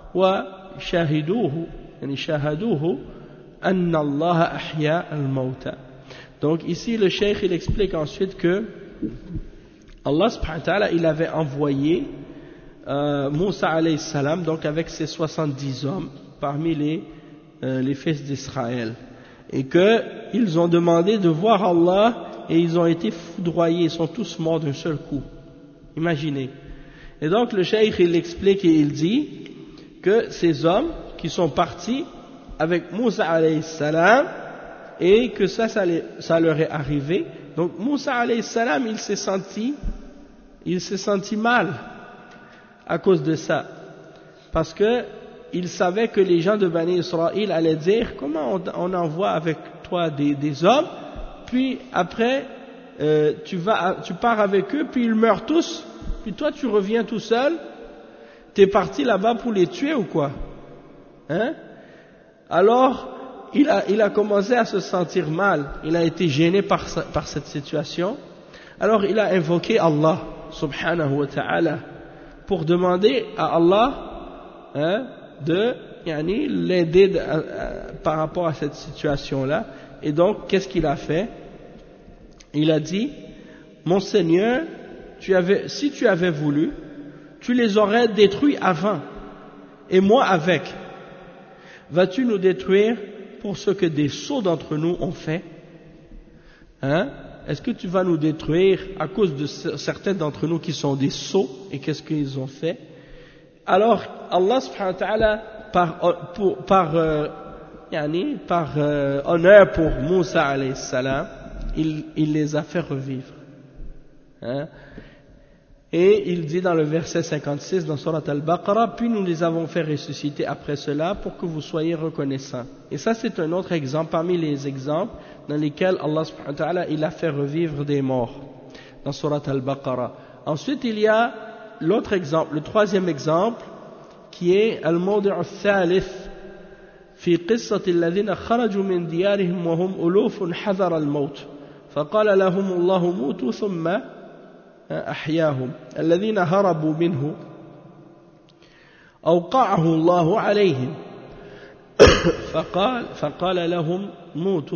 وشاهدوه يعني شاهدوه أن الله أحيا الموتى. Donc ici le cheikh il explique ensuite que Allah subhanahu wa ta'ala il avait envoyé euh, Moussa alayhi salam donc avec ses soixante-dix hommes parmi les, euh, les fils d'Israël et qu'ils ont demandé de voir Allah et ils ont été foudroyés, ils sont tous morts d'un seul coup. Imaginez. Et donc le cheikh il explique et il dit que ces hommes qui sont partis avec Moussa alayhi salam et que ça, ça, les, ça leur est arrivé. Donc Moussa alayhi salam il s'est senti, il s'est senti mal à cause de ça. Parce que il savait que les gens de Bani Israël allaient dire comment on, on envoie avec toi des, des hommes, puis après euh, tu, vas, tu pars avec eux, puis ils meurent tous, puis toi tu reviens tout seul, t'es parti là-bas pour les tuer ou quoi? Hein? Alors il a, il a commencé à se sentir mal, il a été gêné par, par cette situation, alors il a invoqué Allah subhanahu wa ta'ala pour demander à Allah hein, de yani, l'aider par rapport à cette situation-là. Et donc, qu'est-ce qu'il a fait? Il a dit, mon Seigneur, tu avais, si tu avais voulu, tu les aurais détruits avant, et moi avec. Vas-tu nous détruire pour ce que des sots d'entre nous ont fait? Hein? Est-ce que tu vas nous détruire à cause de certains d'entre nous qui sont des sots, et qu'est-ce qu'ils ont fait? Alors, Allah subhanahu wa ta'ala, par, pour, par, euh, yani, par euh, honneur pour Moussa alayhi salam, il, il les a fait revivre. Hein? Et il dit dans le verset cinquante-six dans Surat Al-Baqarah, puis nous les avons fait ressusciter après cela pour que vous soyez reconnaissants. Et ça c'est un autre exemple parmi les exemples dans lesquels Allah subhanahu wa ta'ala il a fait revivre des morts dans Surat Al-Baqarah. Ensuite il y a l'autre exemple, le troisième exemple qui est Al-Mawdi' al-Thalith في قصة الذين خرجوا من ديارهم وهم ألوف حذر الموت فقال لهم الله موتوا ثم أحياهم الذين هربوا منه أوقعه الله عليهم فقال فقال لهم موتوا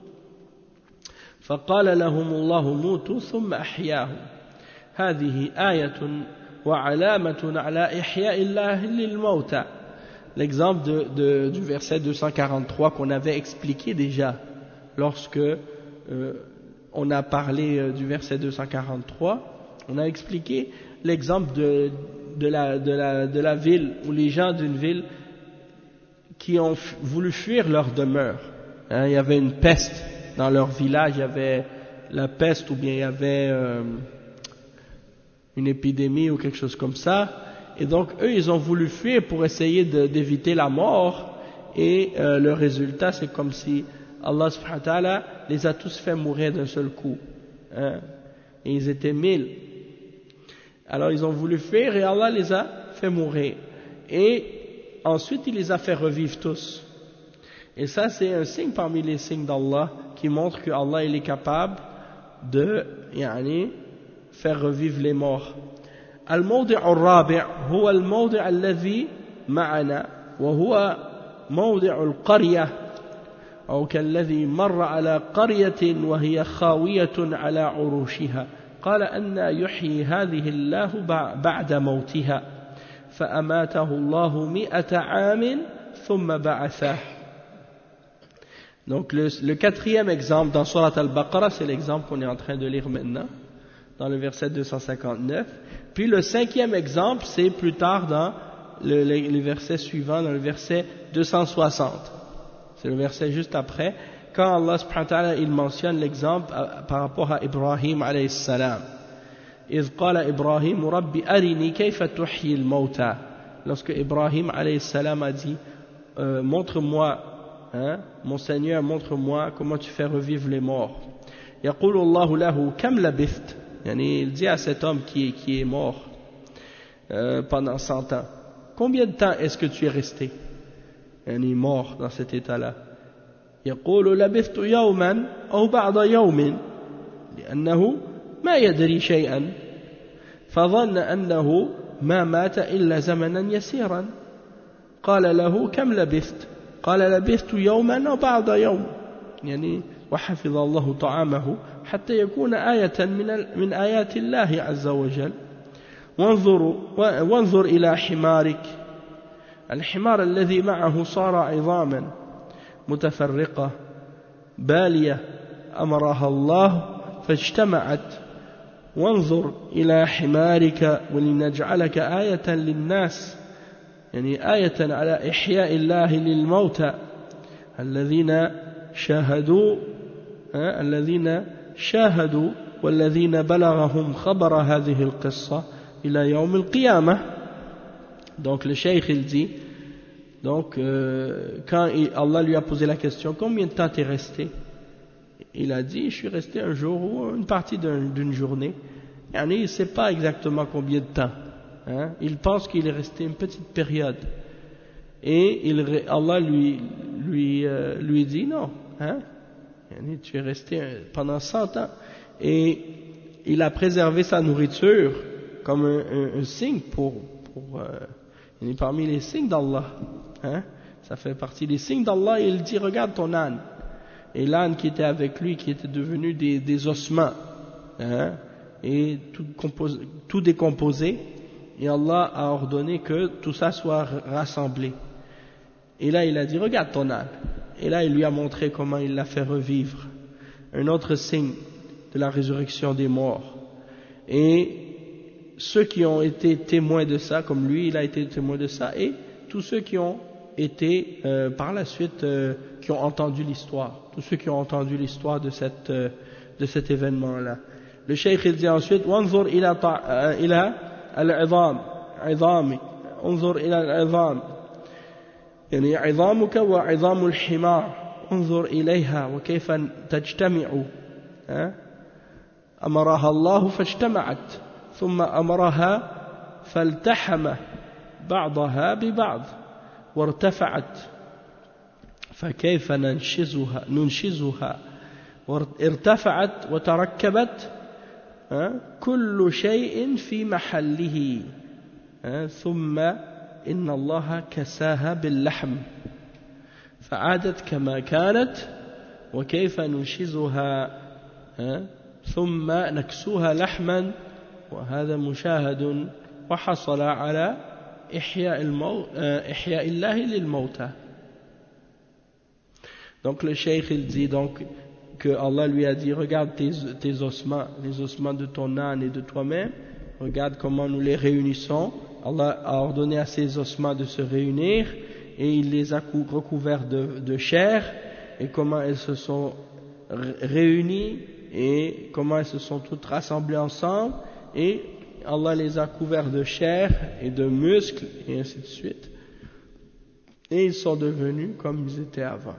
فقال لهم الله موتوا ثم أحياهم هذه آية وعلامة على إحياء الله للموتى. L'exemple de, de, du verset deux cent quarante-trois qu'on avait expliqué déjà lorsque euh, on a parlé euh, du verset deux cent quarante-trois, on a expliqué l'exemple de, de, la, de, la, de la ville où les gens d'une ville qui ont voulu fuir leur demeure. Hein, il y avait une peste dans leur village, il y avait la peste ou bien il y avait euh, une épidémie ou quelque chose comme ça. Et donc eux ils ont voulu fuir pour essayer de, d'éviter la mort et euh, le résultat c'est comme si Allah subhanahu wa ta'ala les a tous fait mourir d'un seul coup. Hein, et ils étaient mille. Alors ils ont voulu fuir et Allah les a fait mourir. Et ensuite il les a fait revivre tous. Et ça c'est un signe parmi les signes d'Allah qui montre que Allah il est capable de يعني, faire revivre les morts. الموضع الرابع هو الموضع الذي معنا وهو موضع القرية أو كالذي مر على قرية وهي خاوية على عروشها قال أن يحيي هذه الله بعد موتها فأماته الله مئة عام ثم بعثه. Donc le, le quatrième exemple dans Surat Al-Baqarah, c'est l'exemple qu'on est en train de lire maintenant, dans le verset deux cent cinquante-neuf. Puis le cinquième exemple, c'est plus tard dans le, le, le verset suivant, dans le verset deux cent soixante. C'est le verset juste après, quand Allah subhanahu wa ta'ala il mentionne l'exemple par rapport à Ibrahim alayhi salam. إذ قال إبراهيم ربي أرني كيف تحيي الموتى. Lorsque Ibrahim alayhi salam a dit euh, montre-moi, hein, mon Seigneur, montre-moi comment tu fais revivre les morts. يقول الله له كم لبثت. Yani, il dit à cet homme qui est, qui est mort euh, pendant cent ans, combien de temps est-ce que tu es resté? Yani, mort dans cet état-là. يقول لبثت يوما أو بعض يوم لأنه ما يدري شيئا فظن أنه ما مات إلا زمنا يسيرا. قال له كم لبثت؟ قال لبثت يوما أو بعض يوم. يعني وحفظ الله طعامه حتى يكون آية من من آيات الله عز وجل. وانظر وانظر إلى حمارك. الحمار الذي معه صار عظاما متفرقة بالية أمرها الله فاجتمعت. وانظر إلى حمارك ولنجعلك آية للناس. يعني آية على إحياء الله للموتى الذين شاهدوا الذين شاهدوا والذين بلغهم خبر هذه القصة إلى يوم القيامة. Donc le cheikh il dit, donc euh, quand il, Allah lui a posé la question, combien de temps t'es resté? Il a dit, je suis resté un jour ou une partie d'un, d'une journée. Yani, il ne sait pas exactement combien de temps. Hein? Il pense qu'il est resté une petite période. Et il, Allah lui, lui, euh, lui dit non. Hein? Yani, tu es resté pendant cent ans. Et il a préservé sa nourriture comme un, un, un signe pour... pour euh, il est parmi les signes d'Allah. Hein? Ça fait partie des signes d'Allah. Et il dit, regarde ton âne. Et l'âne qui était avec lui, qui était devenu des, des ossements, hein, et tout, compos, tout décomposé, et Allah a ordonné que tout ça soit rassemblé. Et là il a dit, regarde ton âne. Et là il lui a montré comment il l'a fait revivre. Un autre signe de la résurrection des morts. Et ceux qui ont été témoins de ça, comme lui, il a été témoin de ça, et tous ceux qui ont été euh, par la suite, euh, qui ont entendu l'histoire. Tous ceux qui ont entendu l'histoire de, cette, euh, de cet événement-là. Le cheikh il dit ensuite, وانظر إلى إلى العظام عظامي انظر إلى العظام يعني عظامك وعظام الحمار انظر إليها وكيف تجتمع. أمرها الله فاجتمعت ثم أمرها فالتحم بعضها ببعض وارتفعت فكيف ننشزها ننشزها ارتفعت وتركبت كل شيء في محله ثم إن الله كساها باللحم فعادت كما كانت وكيف ننشزها ثم نكسوها لحما وهذا مشاهد وحصل على إحياء, المو... إحياء الله للموتى. Donc le cheikh il dit donc que Allah lui a dit, regarde tes, tes ossements, les ossements de ton âne et de toi-même, regarde comment nous les réunissons. Allah a ordonné à ces ossements de se réunir et il les a recouverts de, de chair, et comment elles se sont réunies et comment elles se sont toutes rassemblées ensemble, et Allah les a couverts de chair et de muscles et ainsi de suite, et ils sont devenus comme ils étaient avant.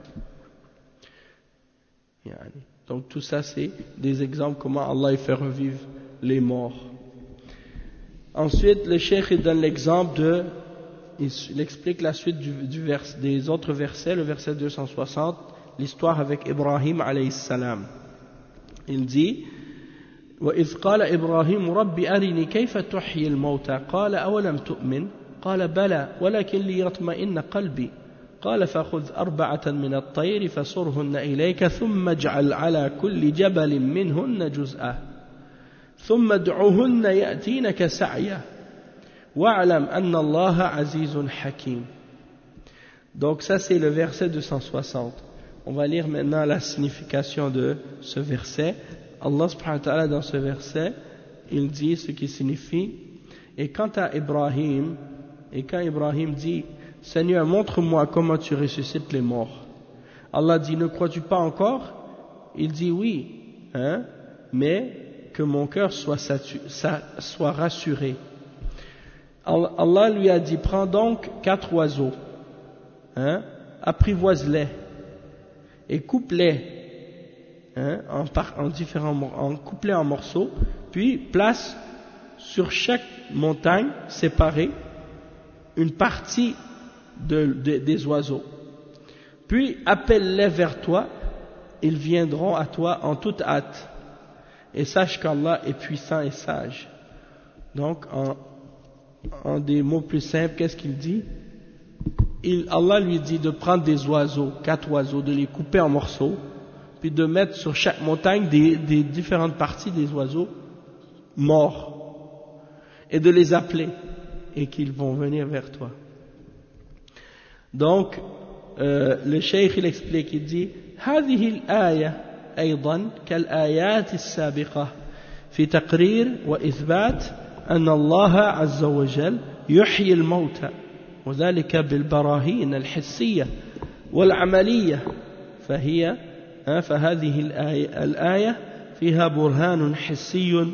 Donc tout ça c'est des exemples comment Allah fait revivre les morts. Ensuite le cheikh donne l'exemple de il, il explique la suite du, du vers, des autres versets, le verset deux cent soixante, l'histoire avec Ibrahim alayhi salam. Il dit وإذ قال إبراهيم رب أرني كيف تحيي الموتى قال أولم تؤمن قال بلى ولكن ليطمئن قلبي قال فخذ أربعة من الطير فصرهن إليك ثم اجعل على كل جبل منهن جزءا ثم ادعهن يأتينك سعيا واعلم أن الله عزيز حكيم. Donc ça c'est le verset deux cent soixante. On va lire maintenant la signification de ce verset. Allah subhanahu wa ta'ala dans ce verset, il dit ce qui signifie. Et quant à Ibrahim, et quand Ibrahim dit Seigneur, montre-moi comment tu ressuscites les morts. Allah dit, ne crois-tu pas encore? Il dit oui, hein, mais que mon cœur soit, soit rassuré. Allah lui a dit, prends donc quatre oiseaux, hein, apprivoise-les et coupe-les, hein, en, en différents, en coupe-les en morceaux, puis place sur chaque montagne séparée une partie de, de, des oiseaux. Puis appelle-les vers toi, ils viendront à toi en toute hâte. Et sache qu'Allah est puissant et sage. Donc, en, en des mots plus simples, qu'est-ce qu'il dit? Il, Allah lui dit de prendre des oiseaux, quatre oiseaux, de les couper en morceaux, puis de mettre sur chaque montagne des, des différentes parties des oiseaux morts, et de les appeler, et qu'ils vont venir vers toi. Donc, euh, le cheikh il explique, il dit هذه الآية أيضا كالآيات السابقة في تقرير وإثبات أن الله عز وجل يحيي الموتى وذلك بالبراهين الحسية والعملية فهي فهذه الآية, الآية فيها برهان حسي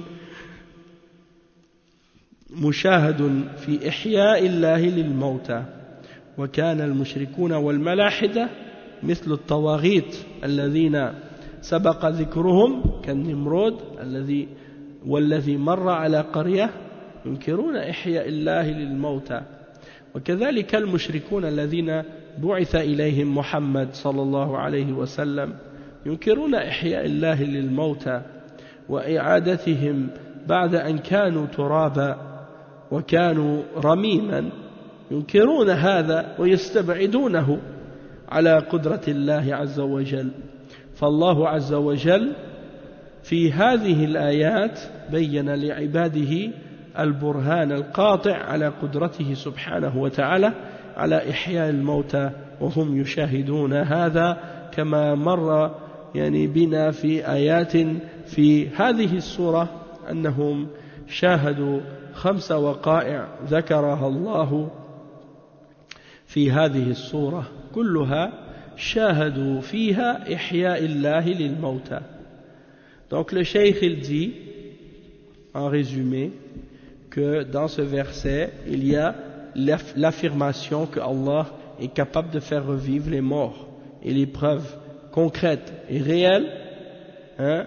مشاهد في إحياء الله للموتى وكان المشركون والملاحدة مثل الطواغيت الذين سبق ذكرهم كالنمرود الذي والذي مر على قرية ينكرون إحياء الله للموتى وكذلك المشركون الذين بعث إليهم محمد صلى الله عليه وسلم ينكرون إحياء الله للموتى وإعادتهم بعد أن كانوا ترابا وكانوا رميما ينكرون هذا ويستبعدونه على قدرة الله عز وجل. فالله عز وجل في هذه الآيات بين لعباده البرهان القاطع على قدرته سبحانه وتعالى على إحياء الموتى وهم يشاهدون هذا كما مر يعني بنا في آيات في هذه السورة أنهم شاهدوا خمس وقائع ذكرها الله في هذه السورة كلها شاهدوا فيها إحياء الله للموتى. Donc le cheikh il dit en résumé que dans ce verset il y a l'affirmation que Allah est capable de faire revivre les morts et les preuves concrètes et réelles, hein,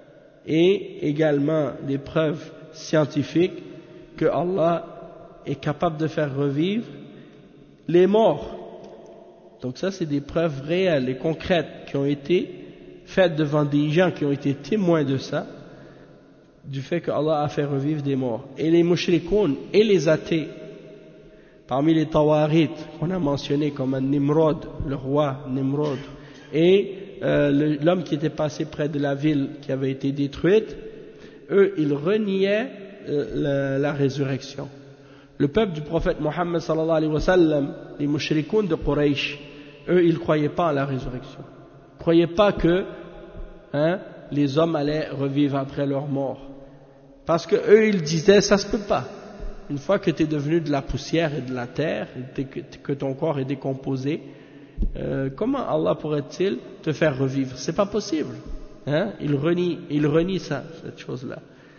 et également des preuves scientifiques que Allah est capable de faire revivre les morts. Donc ça c'est des preuves réelles et concrètes qui ont été faites devant des gens qui ont été témoins de ça, du fait que Allah a fait revivre des morts. Et les mushrikoun et les athées, parmi les tawarit qu'on a mentionné comme un Nimrod, le roi Nimrod, et euh, l'homme qui était passé près de la ville qui avait été détruite, eux ils reniaient euh, la, la résurrection. Le peuple du prophète Mohammed sallallahu alayhi wa sallam, les mushrikoun de Quraysh, eux ils ne croyaient pas à la résurrection. Ils ne croyaient pas que hein, les hommes allaient revivre après leur mort. Parce que eux ils disaient ça se peut pas. Une fois que tu es devenu de la poussière et de la terre, et que ton corps est décomposé, euh, comment Allah pourrait-il te faire revivre? C'est pas possible. Hein? Il renie, il renie ça, cette chose-là.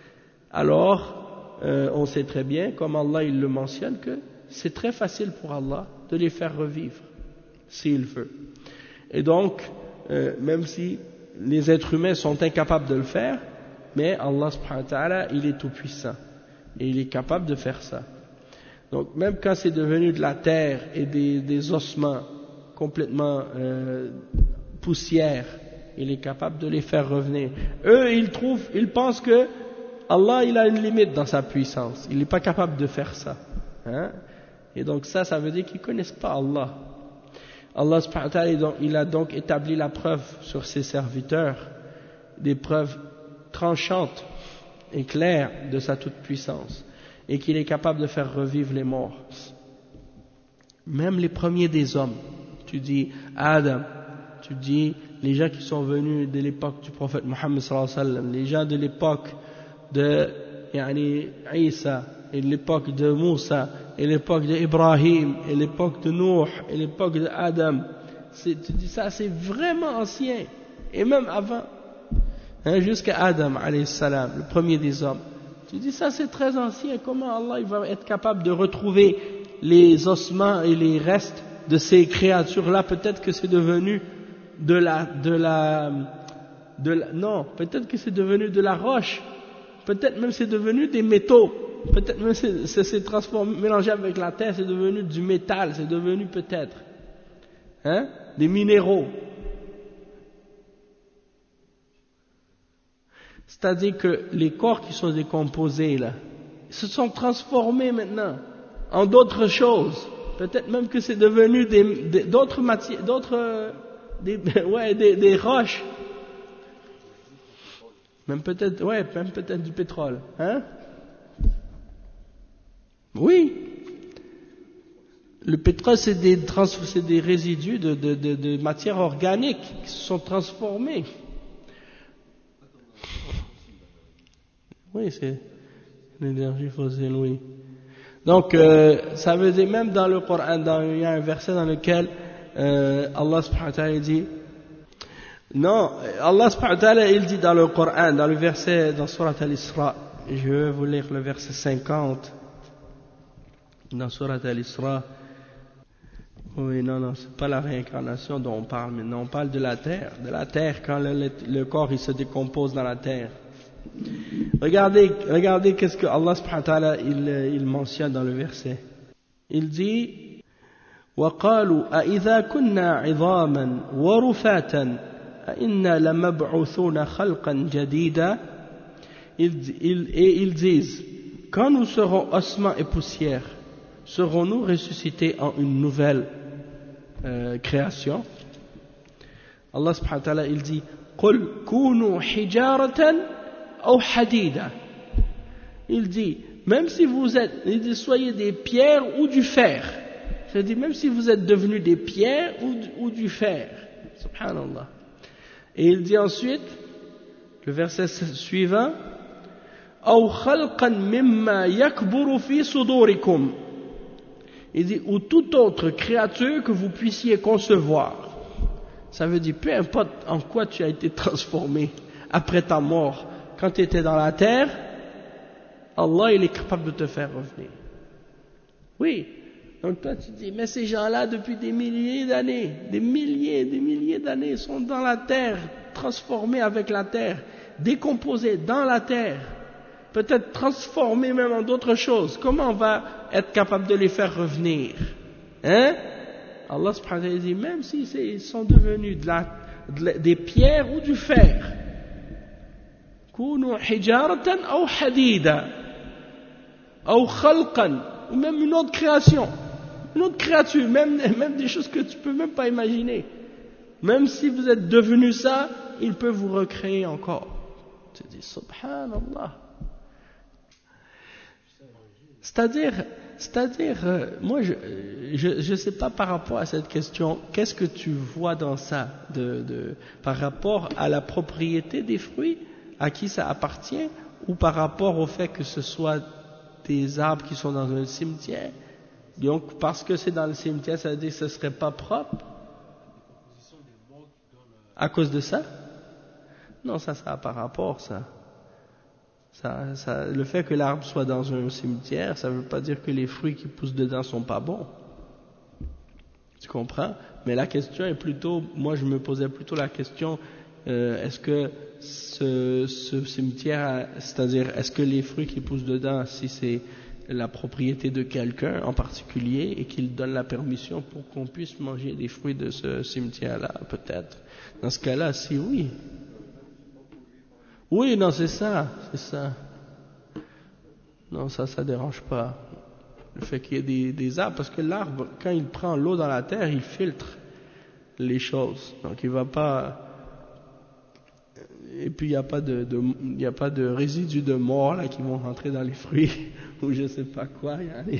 Alors, euh, on sait très bien, comme Allah il le mentionne, que c'est très facile pour Allah de les faire revivre, s'il veut. Et donc, euh, même si les êtres humains sont incapables de le faire, mais Allah subhanahu wa ta'ala, il est tout puissant. Et il est capable de faire ça. Donc même quand c'est devenu de la terre et des, des ossements complètement euh, poussière, il est capable de les faire revenir. Eux, ils trouvent, ils pensent que Allah, il a une limite dans sa puissance. Il n'est pas capable de faire ça. Hein? Et donc ça, ça veut dire qu'ils ne connaissent pas Allah. Allah subhanahu wa ta'ala, il a donc établi la preuve sur ses serviteurs, des preuves tranchantes et claires de sa toute-puissance, et qu'il est capable de faire revivre les morts. Même les premiers des hommes, tu dis Adam, tu dis les gens qui sont venus de l'époque du prophète Mohammed sallallahu alayhi wa sallam, les gens de l'époque de yani, Isa, et l'époque de Moussa, et l'époque d'Ibrahim, et l'époque de Nuh, et l'époque de Adam. Tu dis ça, c'est vraiment ancien, et même avant, hein, jusqu'à Adam alayhi salam, le premier des hommes. Tu dis ça, c'est très ancien. Comment Allah il va être capable de retrouver les ossements et les restes de ces créatures-là? Peut-être que c'est devenu de la, de la, de la, non, peut-être que c'est devenu de la roche. Peut-être même c'est devenu des métaux. Peut-être même c'est, c'est, c'est transformé, mélangé avec la terre, c'est devenu du métal. C'est devenu peut-être, hein, des minéraux. C'est-à-dire que les corps qui sont décomposés là, se sont transformés maintenant en d'autres choses. Peut-être même que c'est devenu des, des, d'autres matières, d'autres, des, ouais, des, des roches. Même peut-être, ouais, même peut-être du pétrole, hein? Oui. Le pétrole, c'est des, trans, c'est des résidus de, de, de, de matières organiques qui se sont transformés. Oui, c'est l'énergie fossile, oui. Donc, euh, ça veut dire, même dans le Coran, dans, il y a un verset dans lequel euh, Allah subhanahu wa ta'ala dit, non, Allah subhanahu wa ta'ala, il dit dans le Coran, dans le verset, dans Surat Al-Isra, je vais vous lire le verset cinquante, dans Surat Al-Isra. Oui, non, non, c'est pas la réincarnation dont on parle maintenant, on parle de la terre, de la terre quand le, le, le corps il se décompose dans la terre. Regardez, regardez qu'est-ce que Allah subhanahu wa ta'ala il, il mentionne dans le verset. Il dit وَقَالُوا أَإِذَا كُنَّا عِظَامًا وَرُفَاتًا أَإِنَّا لَمَبْعُثُونَ خَلْقًا جَدِيدًا. Et ils disent, quand nous serons ossements et poussière, serons-nous ressuscités en une nouvelle euh, création? Allah subhanahu wa ta'ala il dit قُلْ كُونُوا حِجَارَةً أو حديدا. Il dit, même si vous êtes, il dit, soyez des pierres ou du fer. C'est-à-dire, même si vous êtes devenus des pierres ou, ou du fer. Subhanallah. Et il dit ensuite, le verset suivant, أو خلقا مما يكبر في صدوركم. Il dit, ou toute autre créature que vous puissiez concevoir. Ça veut dire, peu importe en quoi tu as été transformé après ta mort. Quand tu étais dans la terre, Allah il est capable de te faire revenir. Oui. Donc toi tu dis, mais ces gens-là depuis des milliers d'années, des milliers, des milliers d'années sont dans la terre, transformés avec la terre, décomposés dans la terre, peut-être transformés même en d'autres choses. Comment on va être capable de les faire revenir? Hein? Allah subhanahu wa ta'ala dit, même si ils sont devenus de la, de la, des pierres ou du fer, كونوا حجارة أو حديدا أو خلقا, ou même une autre création, une autre créature, même, même des choses que tu peux même pas imaginer. Même si vous êtes devenu ça, il peut vous recréer encore. Tu dis subhanallah. C'est-à-dire, c'est-à-dire, euh, moi je, je, je sais pas par rapport à cette question, qu'est-ce que tu vois dans ça, de, de, par rapport à la propriété des fruits? À qui ça appartient, ou par rapport au fait que ce soit des arbres qui sont dans un cimetière. Donc, parce que c'est dans le cimetière, ça veut dire que ce ne serait pas propre. À cause de ça? Non, ça, ça a par rapport, ça. Ça, ça. Le fait que l'arbre soit dans un cimetière, ça ne veut pas dire que les fruits qui poussent dedans ne sont pas bons. Tu comprends? Mais la question est plutôt, moi je me posais plutôt la question, euh, est-ce que ce, ce cimetière, c'est-à-dire est-ce que les fruits qui poussent dedans, si c'est la propriété de quelqu'un en particulier et qu'il donne la permission pour qu'on puisse manger des fruits de ce cimetière-là, peut-être. Dans ce cas-là, si oui. Oui, non, c'est ça, c'est ça. Non, ça, ça dérange pas. Le fait qu'il y ait des, des arbres, parce que l'arbre, quand il prend l'eau dans la terre, il filtre les choses. Donc il va pas... Et puis il n'y a pas de, de, il y a pas de résidus de mort là qui vont rentrer dans les fruits ou je sais pas quoi.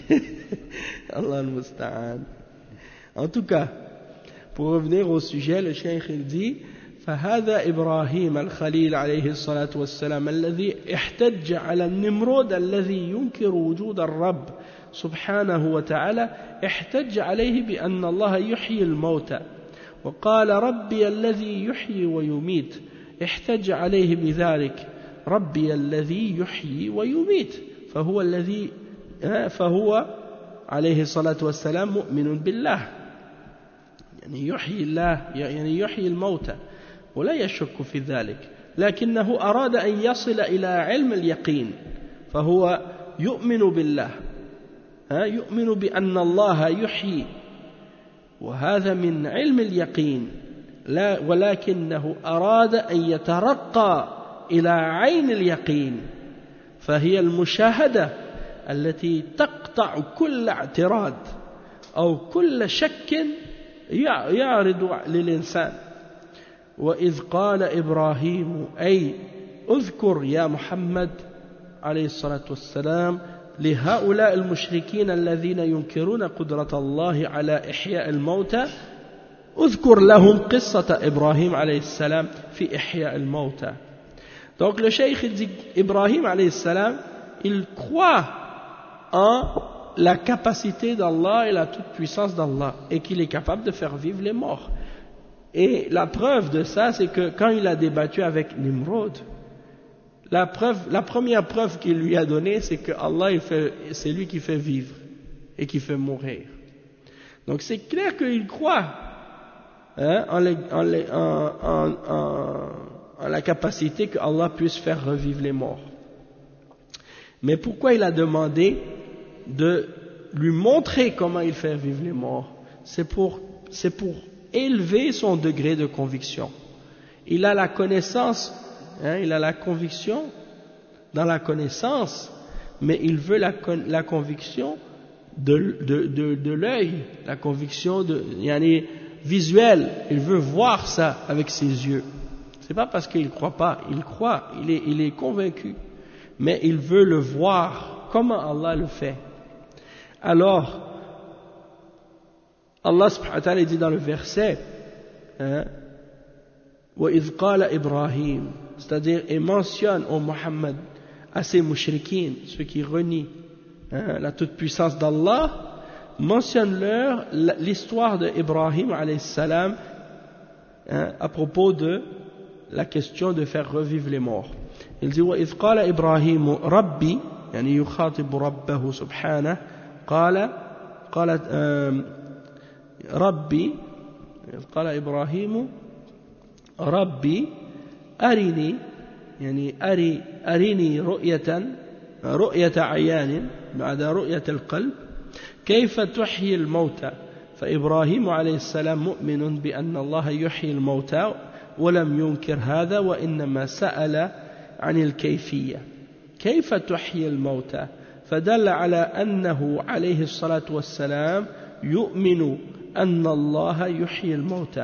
Allah al-Musta'an. En tout cas, pour revenir au sujet, le cheikh il dit فهذا إبراهيم الخليل عليه الصلاة والسلام الذي احتج على النمرود الذي ينكر وجود الرب سبحانه وتعالى احتج عليه بأن الله يحيي الموتى وقال ربي الذي يحيي ويميت احتج عليه بذلك ربي الذي يحيي ويميت فهو الذي فهو عليه الصلاة والسلام مؤمن بالله يعني يحيي الله يعني يحيي الموتى ولا يشك في ذلك لكنه أراد أن يصل إلى علم اليقين فهو يؤمن بالله يؤمن بأن الله يحيي وهذا من علم اليقين لا ولكنه أراد أن يترقى إلى عين اليقين فهي المشاهدة التي تقطع كل اعتراض أو كل شك يعرض للإنسان وإذ قال إبراهيم أي اذكر يا محمد عليه الصلاة والسلام لهؤلاء المشركين الذين ينكرون قدرة الله على إحياء الموتى اذكر لهم قصة إبراهيم عليه السلام في إحياء الموتى. Donc le cheikh dit Ibrahim alayhi salam, il croit en la capacité d'Allah et la toute-puissance d'Allah et qu'il est capable de faire vivre les morts. Et la preuve de ça, c'est que quand il a débattu avec Nimrod, la, preuve, la première preuve qu'il lui a donnée, c'est que Allah, il fait, c'est lui qui fait vivre et qui fait mourir. Donc c'est clair qu'il croit hein, en, les, en, les, en, en, en, en la capacité que Allah puisse faire revivre les morts. Mais pourquoi il a demandé de lui montrer comment il fait vivre les morts? C'est pour, c'est pour élever son degré de conviction. Il a la connaissance, hein, il a la conviction dans la connaissance, mais il veut la, la conviction de, de, de, de l'œil, la conviction de, yani, visuelle. Il veut voir ça avec ses yeux. C'est pas parce qu'il ne croit pas, il croit, il est, il est convaincu, mais il veut le voir, comment Allah le fait. Alors, Allah subhanahu wa ta'ala dit dans le verset hein, وَإِذْ قَالَ إِبْرَاهِيمُ, c'est-à-dire il mentionne au Muhammad à ces mouchriquins, ceux qui renient hein, la toute-puissance d'Allah, mentionne-leur l'histoire d'Ibrahim alayhi salam hein, à propos de la question de faire revivre les morts. Il dit وَإِذْ قَالَ إِبْرَاهِيمُ رَبِّي يعني يخاطب ربه سبحانه قال قال ربي قال إبراهيم ربي أرني يعني أري أرني رؤية رؤية عيان بعد رؤية القلب كيف تحيي الموتى فإبراهيم عليه السلام مؤمن بأن الله يحيي الموتى ولم ينكر هذا وإنما سأل عن الكيفية كيف تحيي الموتى فدل على أنه عليه الصلاة والسلام يؤمن أن الله يحيي الموتى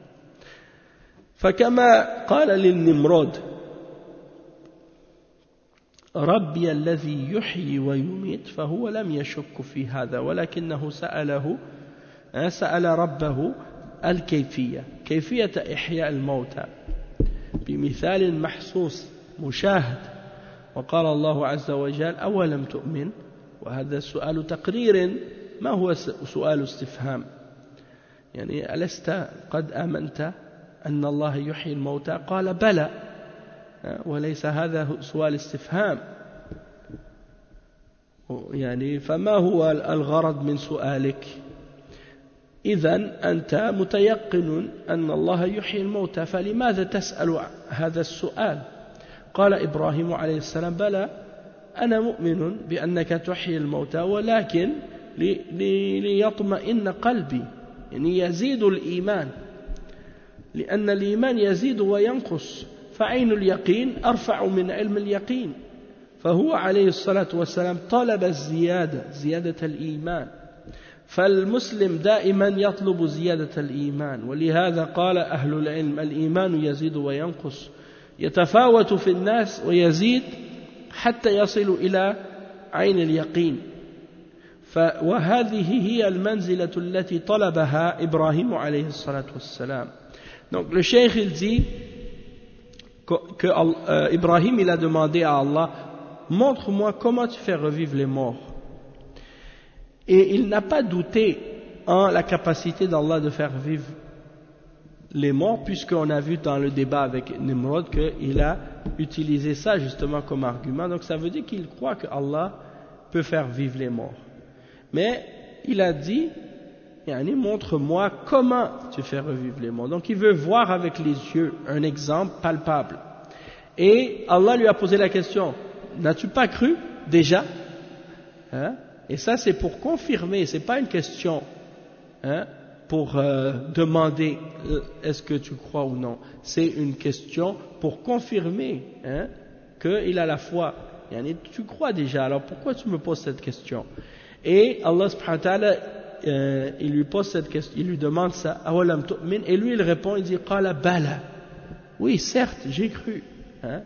فكما قال للنمرود ربي الذي يحيي ويميت فهو لم يشك في هذا ولكنه سأله سأل ربه الكيفية كيفية إحياء الموتى بمثال محسوس مشاهد وقال الله عز وجل أولم تؤمن وهذا سؤال تقرير ما هو سؤال استفهام يعني ألست قد آمنت أن الله يحيي الموتى قال بلى وليس هذا سؤال استفهام يعني فما هو الغرض من سؤالك إذن أنت متيقن أن الله يحيي الموتى فلماذا تسأل هذا السؤال قال إبراهيم عليه السلام بلى أنا مؤمن بأنك تحيي الموتى ولكن ليطمئن قلبي يعني يزيد الإيمان لأن الإيمان يزيد وينقص فعين اليقين أرفع من علم اليقين فهو عليه الصلاة والسلام طلب الزيادة زيادة الإيمان فالمسلم دائما يطلب زيادة الإيمان ولهذا قال أهل العلم الإيمان يزيد وينقص يتفاوت في الناس ويزيد حتى يصل إلى عين اليقين وهذه هي المنزلة التي طلبها إبراهيم عليه الصلاة والسلام. Donc le cheikh il dit que, que euh, Ibrahim il a demandé à Allah montre-moi comment tu fais revivre les morts et il n'a pas douté en la capacité d'Allah de faire vivre les morts puisqu'on a vu dans le débat avec Nimrod qu'il a utilisé ça justement comme argument donc ça veut dire qu'il croit que Allah peut faire vivre les morts mais il a dit Yani, montre-moi comment tu fais revivre les morts. Donc il veut voir avec les yeux un exemple palpable. Et Allah lui a posé la question, n'as-tu pas cru déjà hein? Et ça c'est pour confirmer, c'est pas une question hein, pour euh, demander euh, est-ce que tu crois ou non. C'est une question pour confirmer hein, qu'il a la foi. Yani, tu crois déjà, alors pourquoi tu me poses cette question? Et Allah subhanahu wa ta'ala Euh, il lui pose cette question, il lui demande ça, et lui il répond, il dit, Qala bala. Oui, certes, j'ai cru. Hein?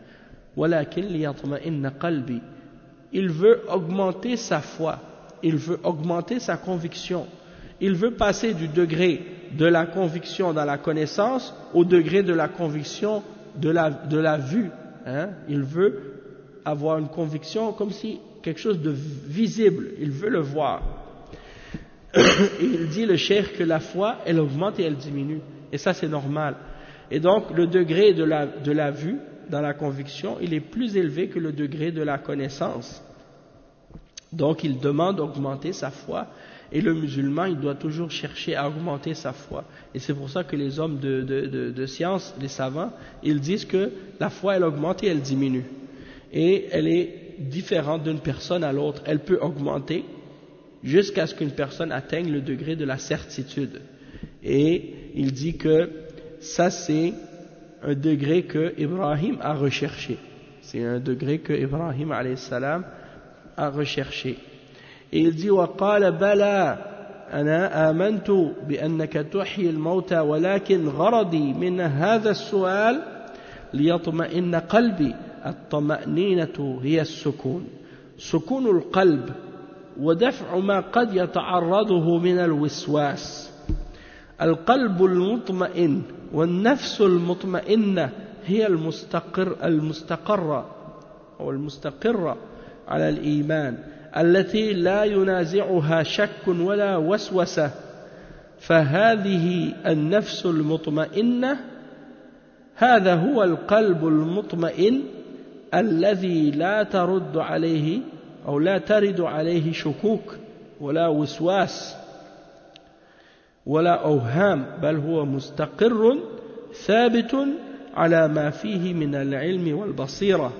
Il veut augmenter sa foi, il veut augmenter sa conviction, il veut passer du degré de la conviction dans la connaissance au degré de la conviction de la, de la vue. Hein? Il veut avoir une conviction comme si quelque chose de visible, il veut le voir. Et il dit le cheikh que la foi elle augmente et elle diminue et ça c'est normal et donc le degré de la, de la vue dans la conviction il est plus élevé que le degré de la connaissance donc il demande d'augmenter sa foi et le musulman il doit toujours chercher à augmenter sa foi et c'est pour ça que les hommes de, de, de, de science, les savants ils disent que la foi elle augmente et elle diminue et elle est différente d'une personne à l'autre, elle peut augmenter jusqu'à ce qu'une personne atteigne le degré de la certitude. Et il dit que ça c'est un degré que Ibrahim a recherché. C'est un degré que Ibrahim alayhi salam a recherché. Et il dit وقال بلى أنا آمنت بأنك تحيي الموتى ولكن غرضي من هذا السؤال ليطمئن قلبي الطمأنينة هي السكون سكون القلب ودفع ما قد يتعرضه من الوسواس القلب المطمئن والنفس المطمئنة هي المستقر المستقرة أو المستقرة على الإيمان التي لا ينازعها شك ولا وسوسة فهذه النفس المطمئنة هذا هو القلب المطمئن الذي لا ترد عليه أو لا ترد عليه شكوك ولا وسواس ولا أوهام بل هو مستقر ثابت على ما فيه من العلم والبصيرة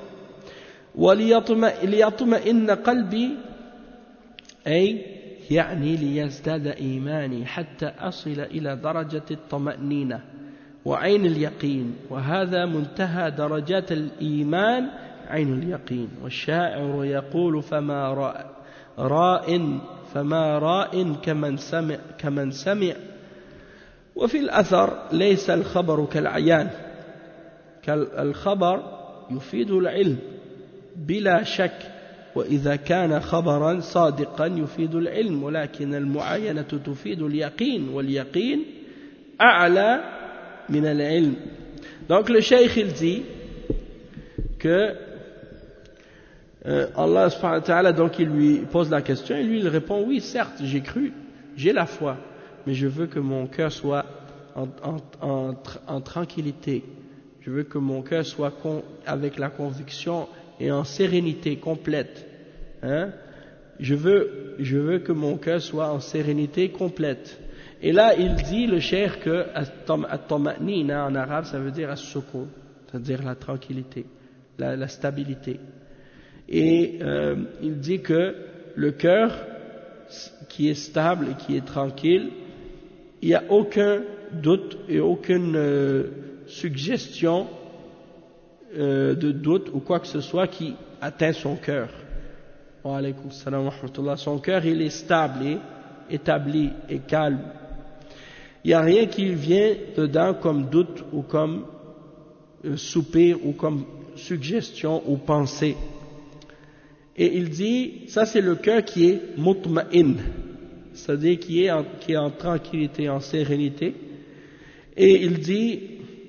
وليطمئن قلبي أي يعني ليزداد إيماني حتى أصل إلى درجة الطمأنينة وعين اليقين وهذا منتهى درجات الإيمان عين اليقين والشاعر يقول فما راء راء فما راء كمن سمع كمن سمع وفي الأثر ليس الخبر كالعيان الخبر يفيد العلم بلا شك وإذا كان خبرا صادقا يفيد العلم ولكن المعاينة تفيد اليقين واليقين أعلى من العلم. Donc le cheikh il dit que euh, Allah subhanahu wa ta'ala donc il lui pose la question et lui il répond oui certes j'ai cru, j'ai la foi mais je veux que mon cœur soit en, en, en, en tranquillité, je veux que mon cœur soit con, avec la conviction et en sérénité complète hein? je, veux, je veux que mon cœur soit en sérénité complète. Et là il dit le cheikh que at-tama'nina en arabe ça veut dire as-sukun, c'est-à-dire la tranquillité, la, la stabilité. Et euh, il dit que le cœur qui est stable et qui est tranquille, il n'y a aucun doute et aucune euh, suggestion euh, de doute ou quoi que ce soit qui atteint son cœur. Wa alaykoum salam wa rahmatullah. Son cœur, il est stable et établi et calme. Il n'y a rien qui vient dedans comme doute ou comme euh, soupir ou comme suggestion ou pensée. Et il dit, ça c'est le cœur qui est mutma'in, c'est-à-dire qui est en, qui est en tranquillité, en sérénité. Et il dit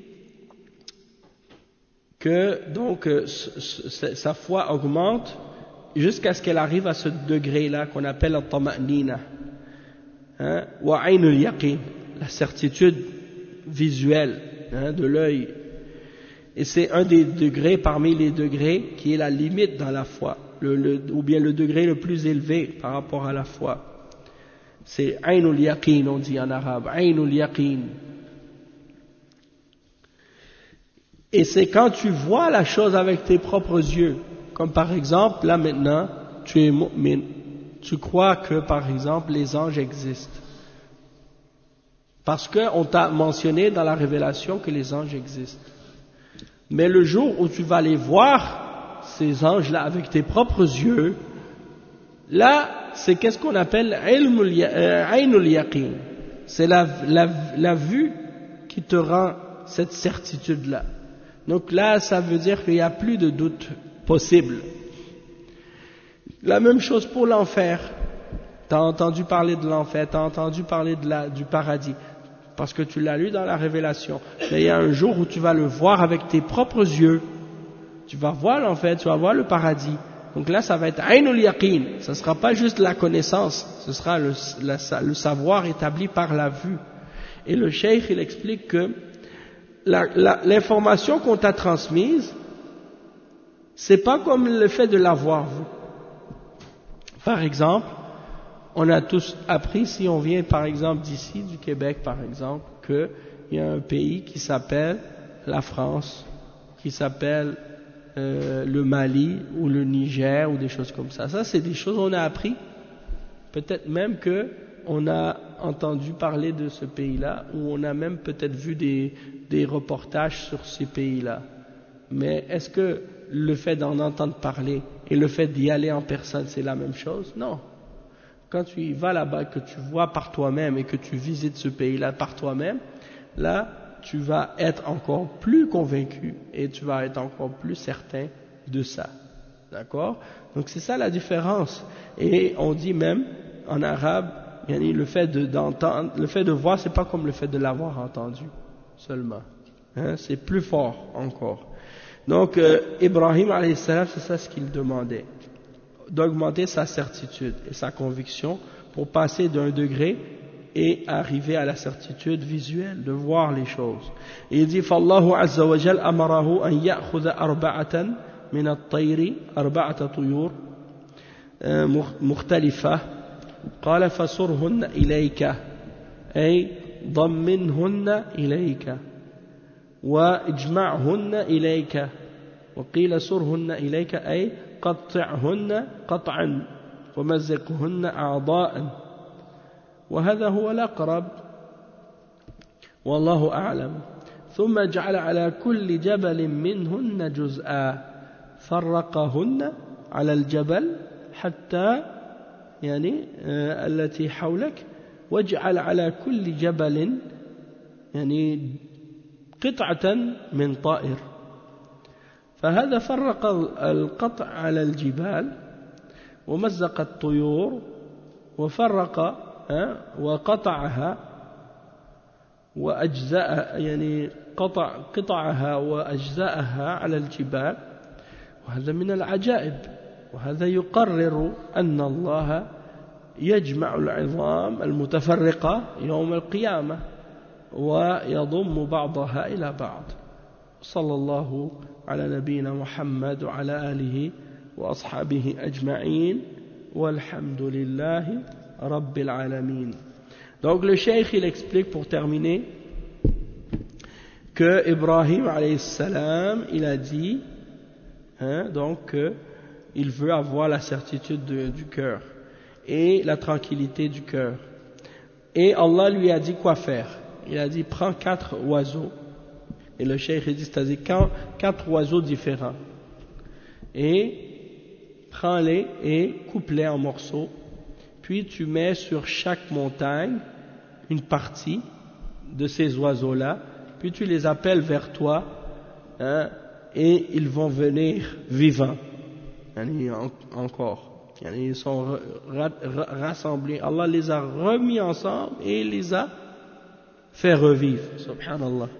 que donc euh, sa foi augmente jusqu'à ce qu'elle arrive à ce degré-là qu'on appelle la tama'nina, hein, wa aynul yaqin, la certitude visuelle, hein, de l'œil. Et c'est un des degrés parmi les degrés qui est la limite dans la foi, le, le, ou bien le degré le plus élevé par rapport à la foi. C'est aynul yaqin, on dit en arabe, aynul yaqin. Et c'est quand tu vois la chose avec tes propres yeux, comme par exemple, là maintenant, tu es mu'min, tu crois que par exemple les anges existent. Parce qu'on t'a mentionné dans la révélation que les anges existent. Mais le jour où tu vas les voir, ces anges-là, avec tes propres yeux, là, c'est qu'est-ce qu'on appelle aynul yaqin. C'est la, la, la vue qui te rend cette certitude-là. Donc là, ça veut dire qu'il n'y a plus de doute possible. La même chose pour l'enfer. Tu as entendu parler de l'enfer, tu as entendu parler de la, du paradis, parce que tu l'as lu dans la révélation. Mais il y a un jour où tu vas le voir avec tes propres yeux. Tu vas voir l'enfer, tu vas voir le paradis. Donc là, ça va être aynul yaqin. Ce ne sera pas juste la connaissance, ce sera le, la, le savoir établi par la vue. Et le cheikh, il explique que La, la, l'information qu'on t'a transmise, c'est pas comme le fait de l'avoir vu. Par exemple, on a tous appris, si on vient par exemple d'ici, du Québec par exemple, qu'il y a un pays qui s'appelle la France, qui s'appelle euh, le Mali ou le Niger ou des choses comme ça. Ça, c'est des choses qu'on a appris. Peut-être même que on a entendu parler de ce pays-là, ou on a même peut-être vu des, des reportages sur ces pays-là. Mais est-ce que le fait d'en entendre parler et le fait d'y aller en personne, c'est la même chose? Non. Quand tu y vas là-bas, que tu vois par toi-même et que tu visites ce pays-là par toi-même, là, tu vas être encore plus convaincu et tu vas être encore plus certain de ça. D'accord? Donc c'est ça la différence. Et on dit même, en arabe, le fait de, d'entendre, le fait de voir, c'est pas comme le fait de l'avoir entendu seulement. Hein, c'est plus fort encore. Donc, euh, Ibrahim alayhi salam, c'est ça ce qu'il demandait, d'augmenter sa certitude et sa conviction pour passer d'un degré et arriver à la certitude visuelle, de voir les choses. Et il dit, فالله عز وجل أمره أن يأخذ أربعة من الطير أربعة طيور مختلفة. قال فصرهن إليك أي ضمنهن إليك واجمعهن إليك وقيل صرهن إليك أي قطعهن قطعا ومزقهن أعضاء وهذا هو الأقرب والله أعلم. ثم جعل على كل جبل منهن جزءا فرقهن على الجبل حتى يعني آه التي حولك واجعل على كل جبل يعني قطعة من طائر. فهذا فرق القطع على الجبال ومزق الطيور وفرق آه وقطعها وأجزاء يعني قطع قطعها وأجزاءها على الجبال. وهذا من العجائب. وهذا يقرر أن الله يجمع العظام المتفرقة يوم القيامة ويضم بعضها إلى بعض. صلى الله على نبينا محمد وعلى آله وأصحابه أجمعين والحمد لله رب العالمين. Donc le cheikh il explique pour terminer que Ibrahim alayhi salam il a dit hein, donc que il veut avoir la certitude de, du cœur et la tranquillité du cœur. Et Allah lui a dit quoi faire. Il a dit prends quatre oiseaux. Et le cheikh dit, c'est-à-dire quatre oiseaux différents. Et prends-les et coupe-les en morceaux. Puis tu mets sur chaque montagne une partie de ces oiseaux-là. Puis tu les appelles vers toi, hein, et ils vont venir vivants. Encore. Ils sont rassemblés. Allah les a remis ensemble et les a fait revivre. Subhanallah.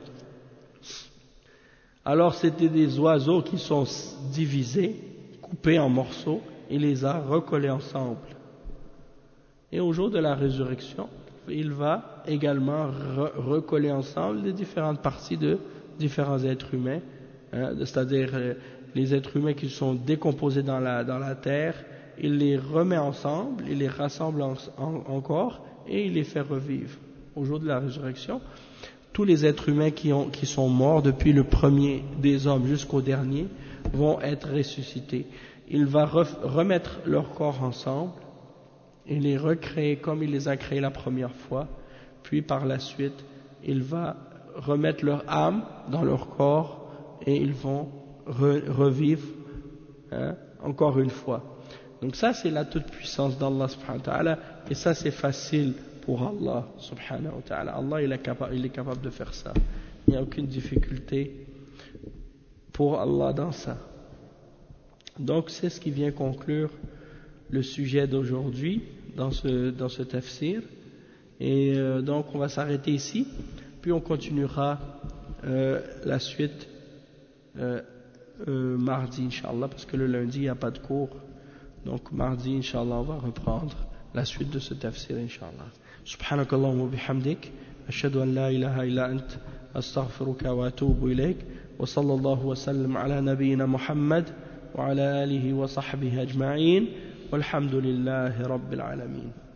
Alors c'était des oiseaux qui sont divisés, coupés en morceaux, et les a recollés ensemble. Et au jour de la résurrection, il va également re recoller ensemble les différentes parties de différents êtres humains, hein, c'est-à-dire euh, les êtres humains qui sont décomposés dans la, dans la terre, il les remet ensemble, il les rassemble en, en, encore et il les fait revivre. Au jour de la résurrection, tous les êtres humains qui, ont, qui sont morts depuis le premier des hommes jusqu'au dernier vont être ressuscités. Il va re, remettre leur corps ensemble et les recréer comme il les a créés la première fois, puis par la suite, il va remettre leur âme dans leur corps et ils vont re, revivre, hein, encore une fois. Donc ça c'est la toute-puissance d'Allah subhanahu wa ta'ala, et ça c'est facile pour Allah subhanahu wa ta'ala. Allah il est, capable, il est capable de faire ça. Il n'y a aucune difficulté pour Allah dans ça. Donc c'est ce qui vient conclure le sujet d'aujourd'hui dans ce, dans ce tafsir. Et euh, donc on va s'arrêter ici, puis on continuera euh, la suite euh, euh, mardi Inch'Allah, parce que le lundi il n'y a pas de cours. Donc mardi Inch'Allah on va reprendre la suite de ce tafsir Inch'Allah. Subhanakallahumma bihamdik, ashhadu an la ilaha illa ant, astaghfiruka wa atubu ilayk, wa sallallahu wa sallam ala nabiyyina Muhammad wa ala alihi wa sahbihi ajma'in, walhamdulillahi rabbil alamin.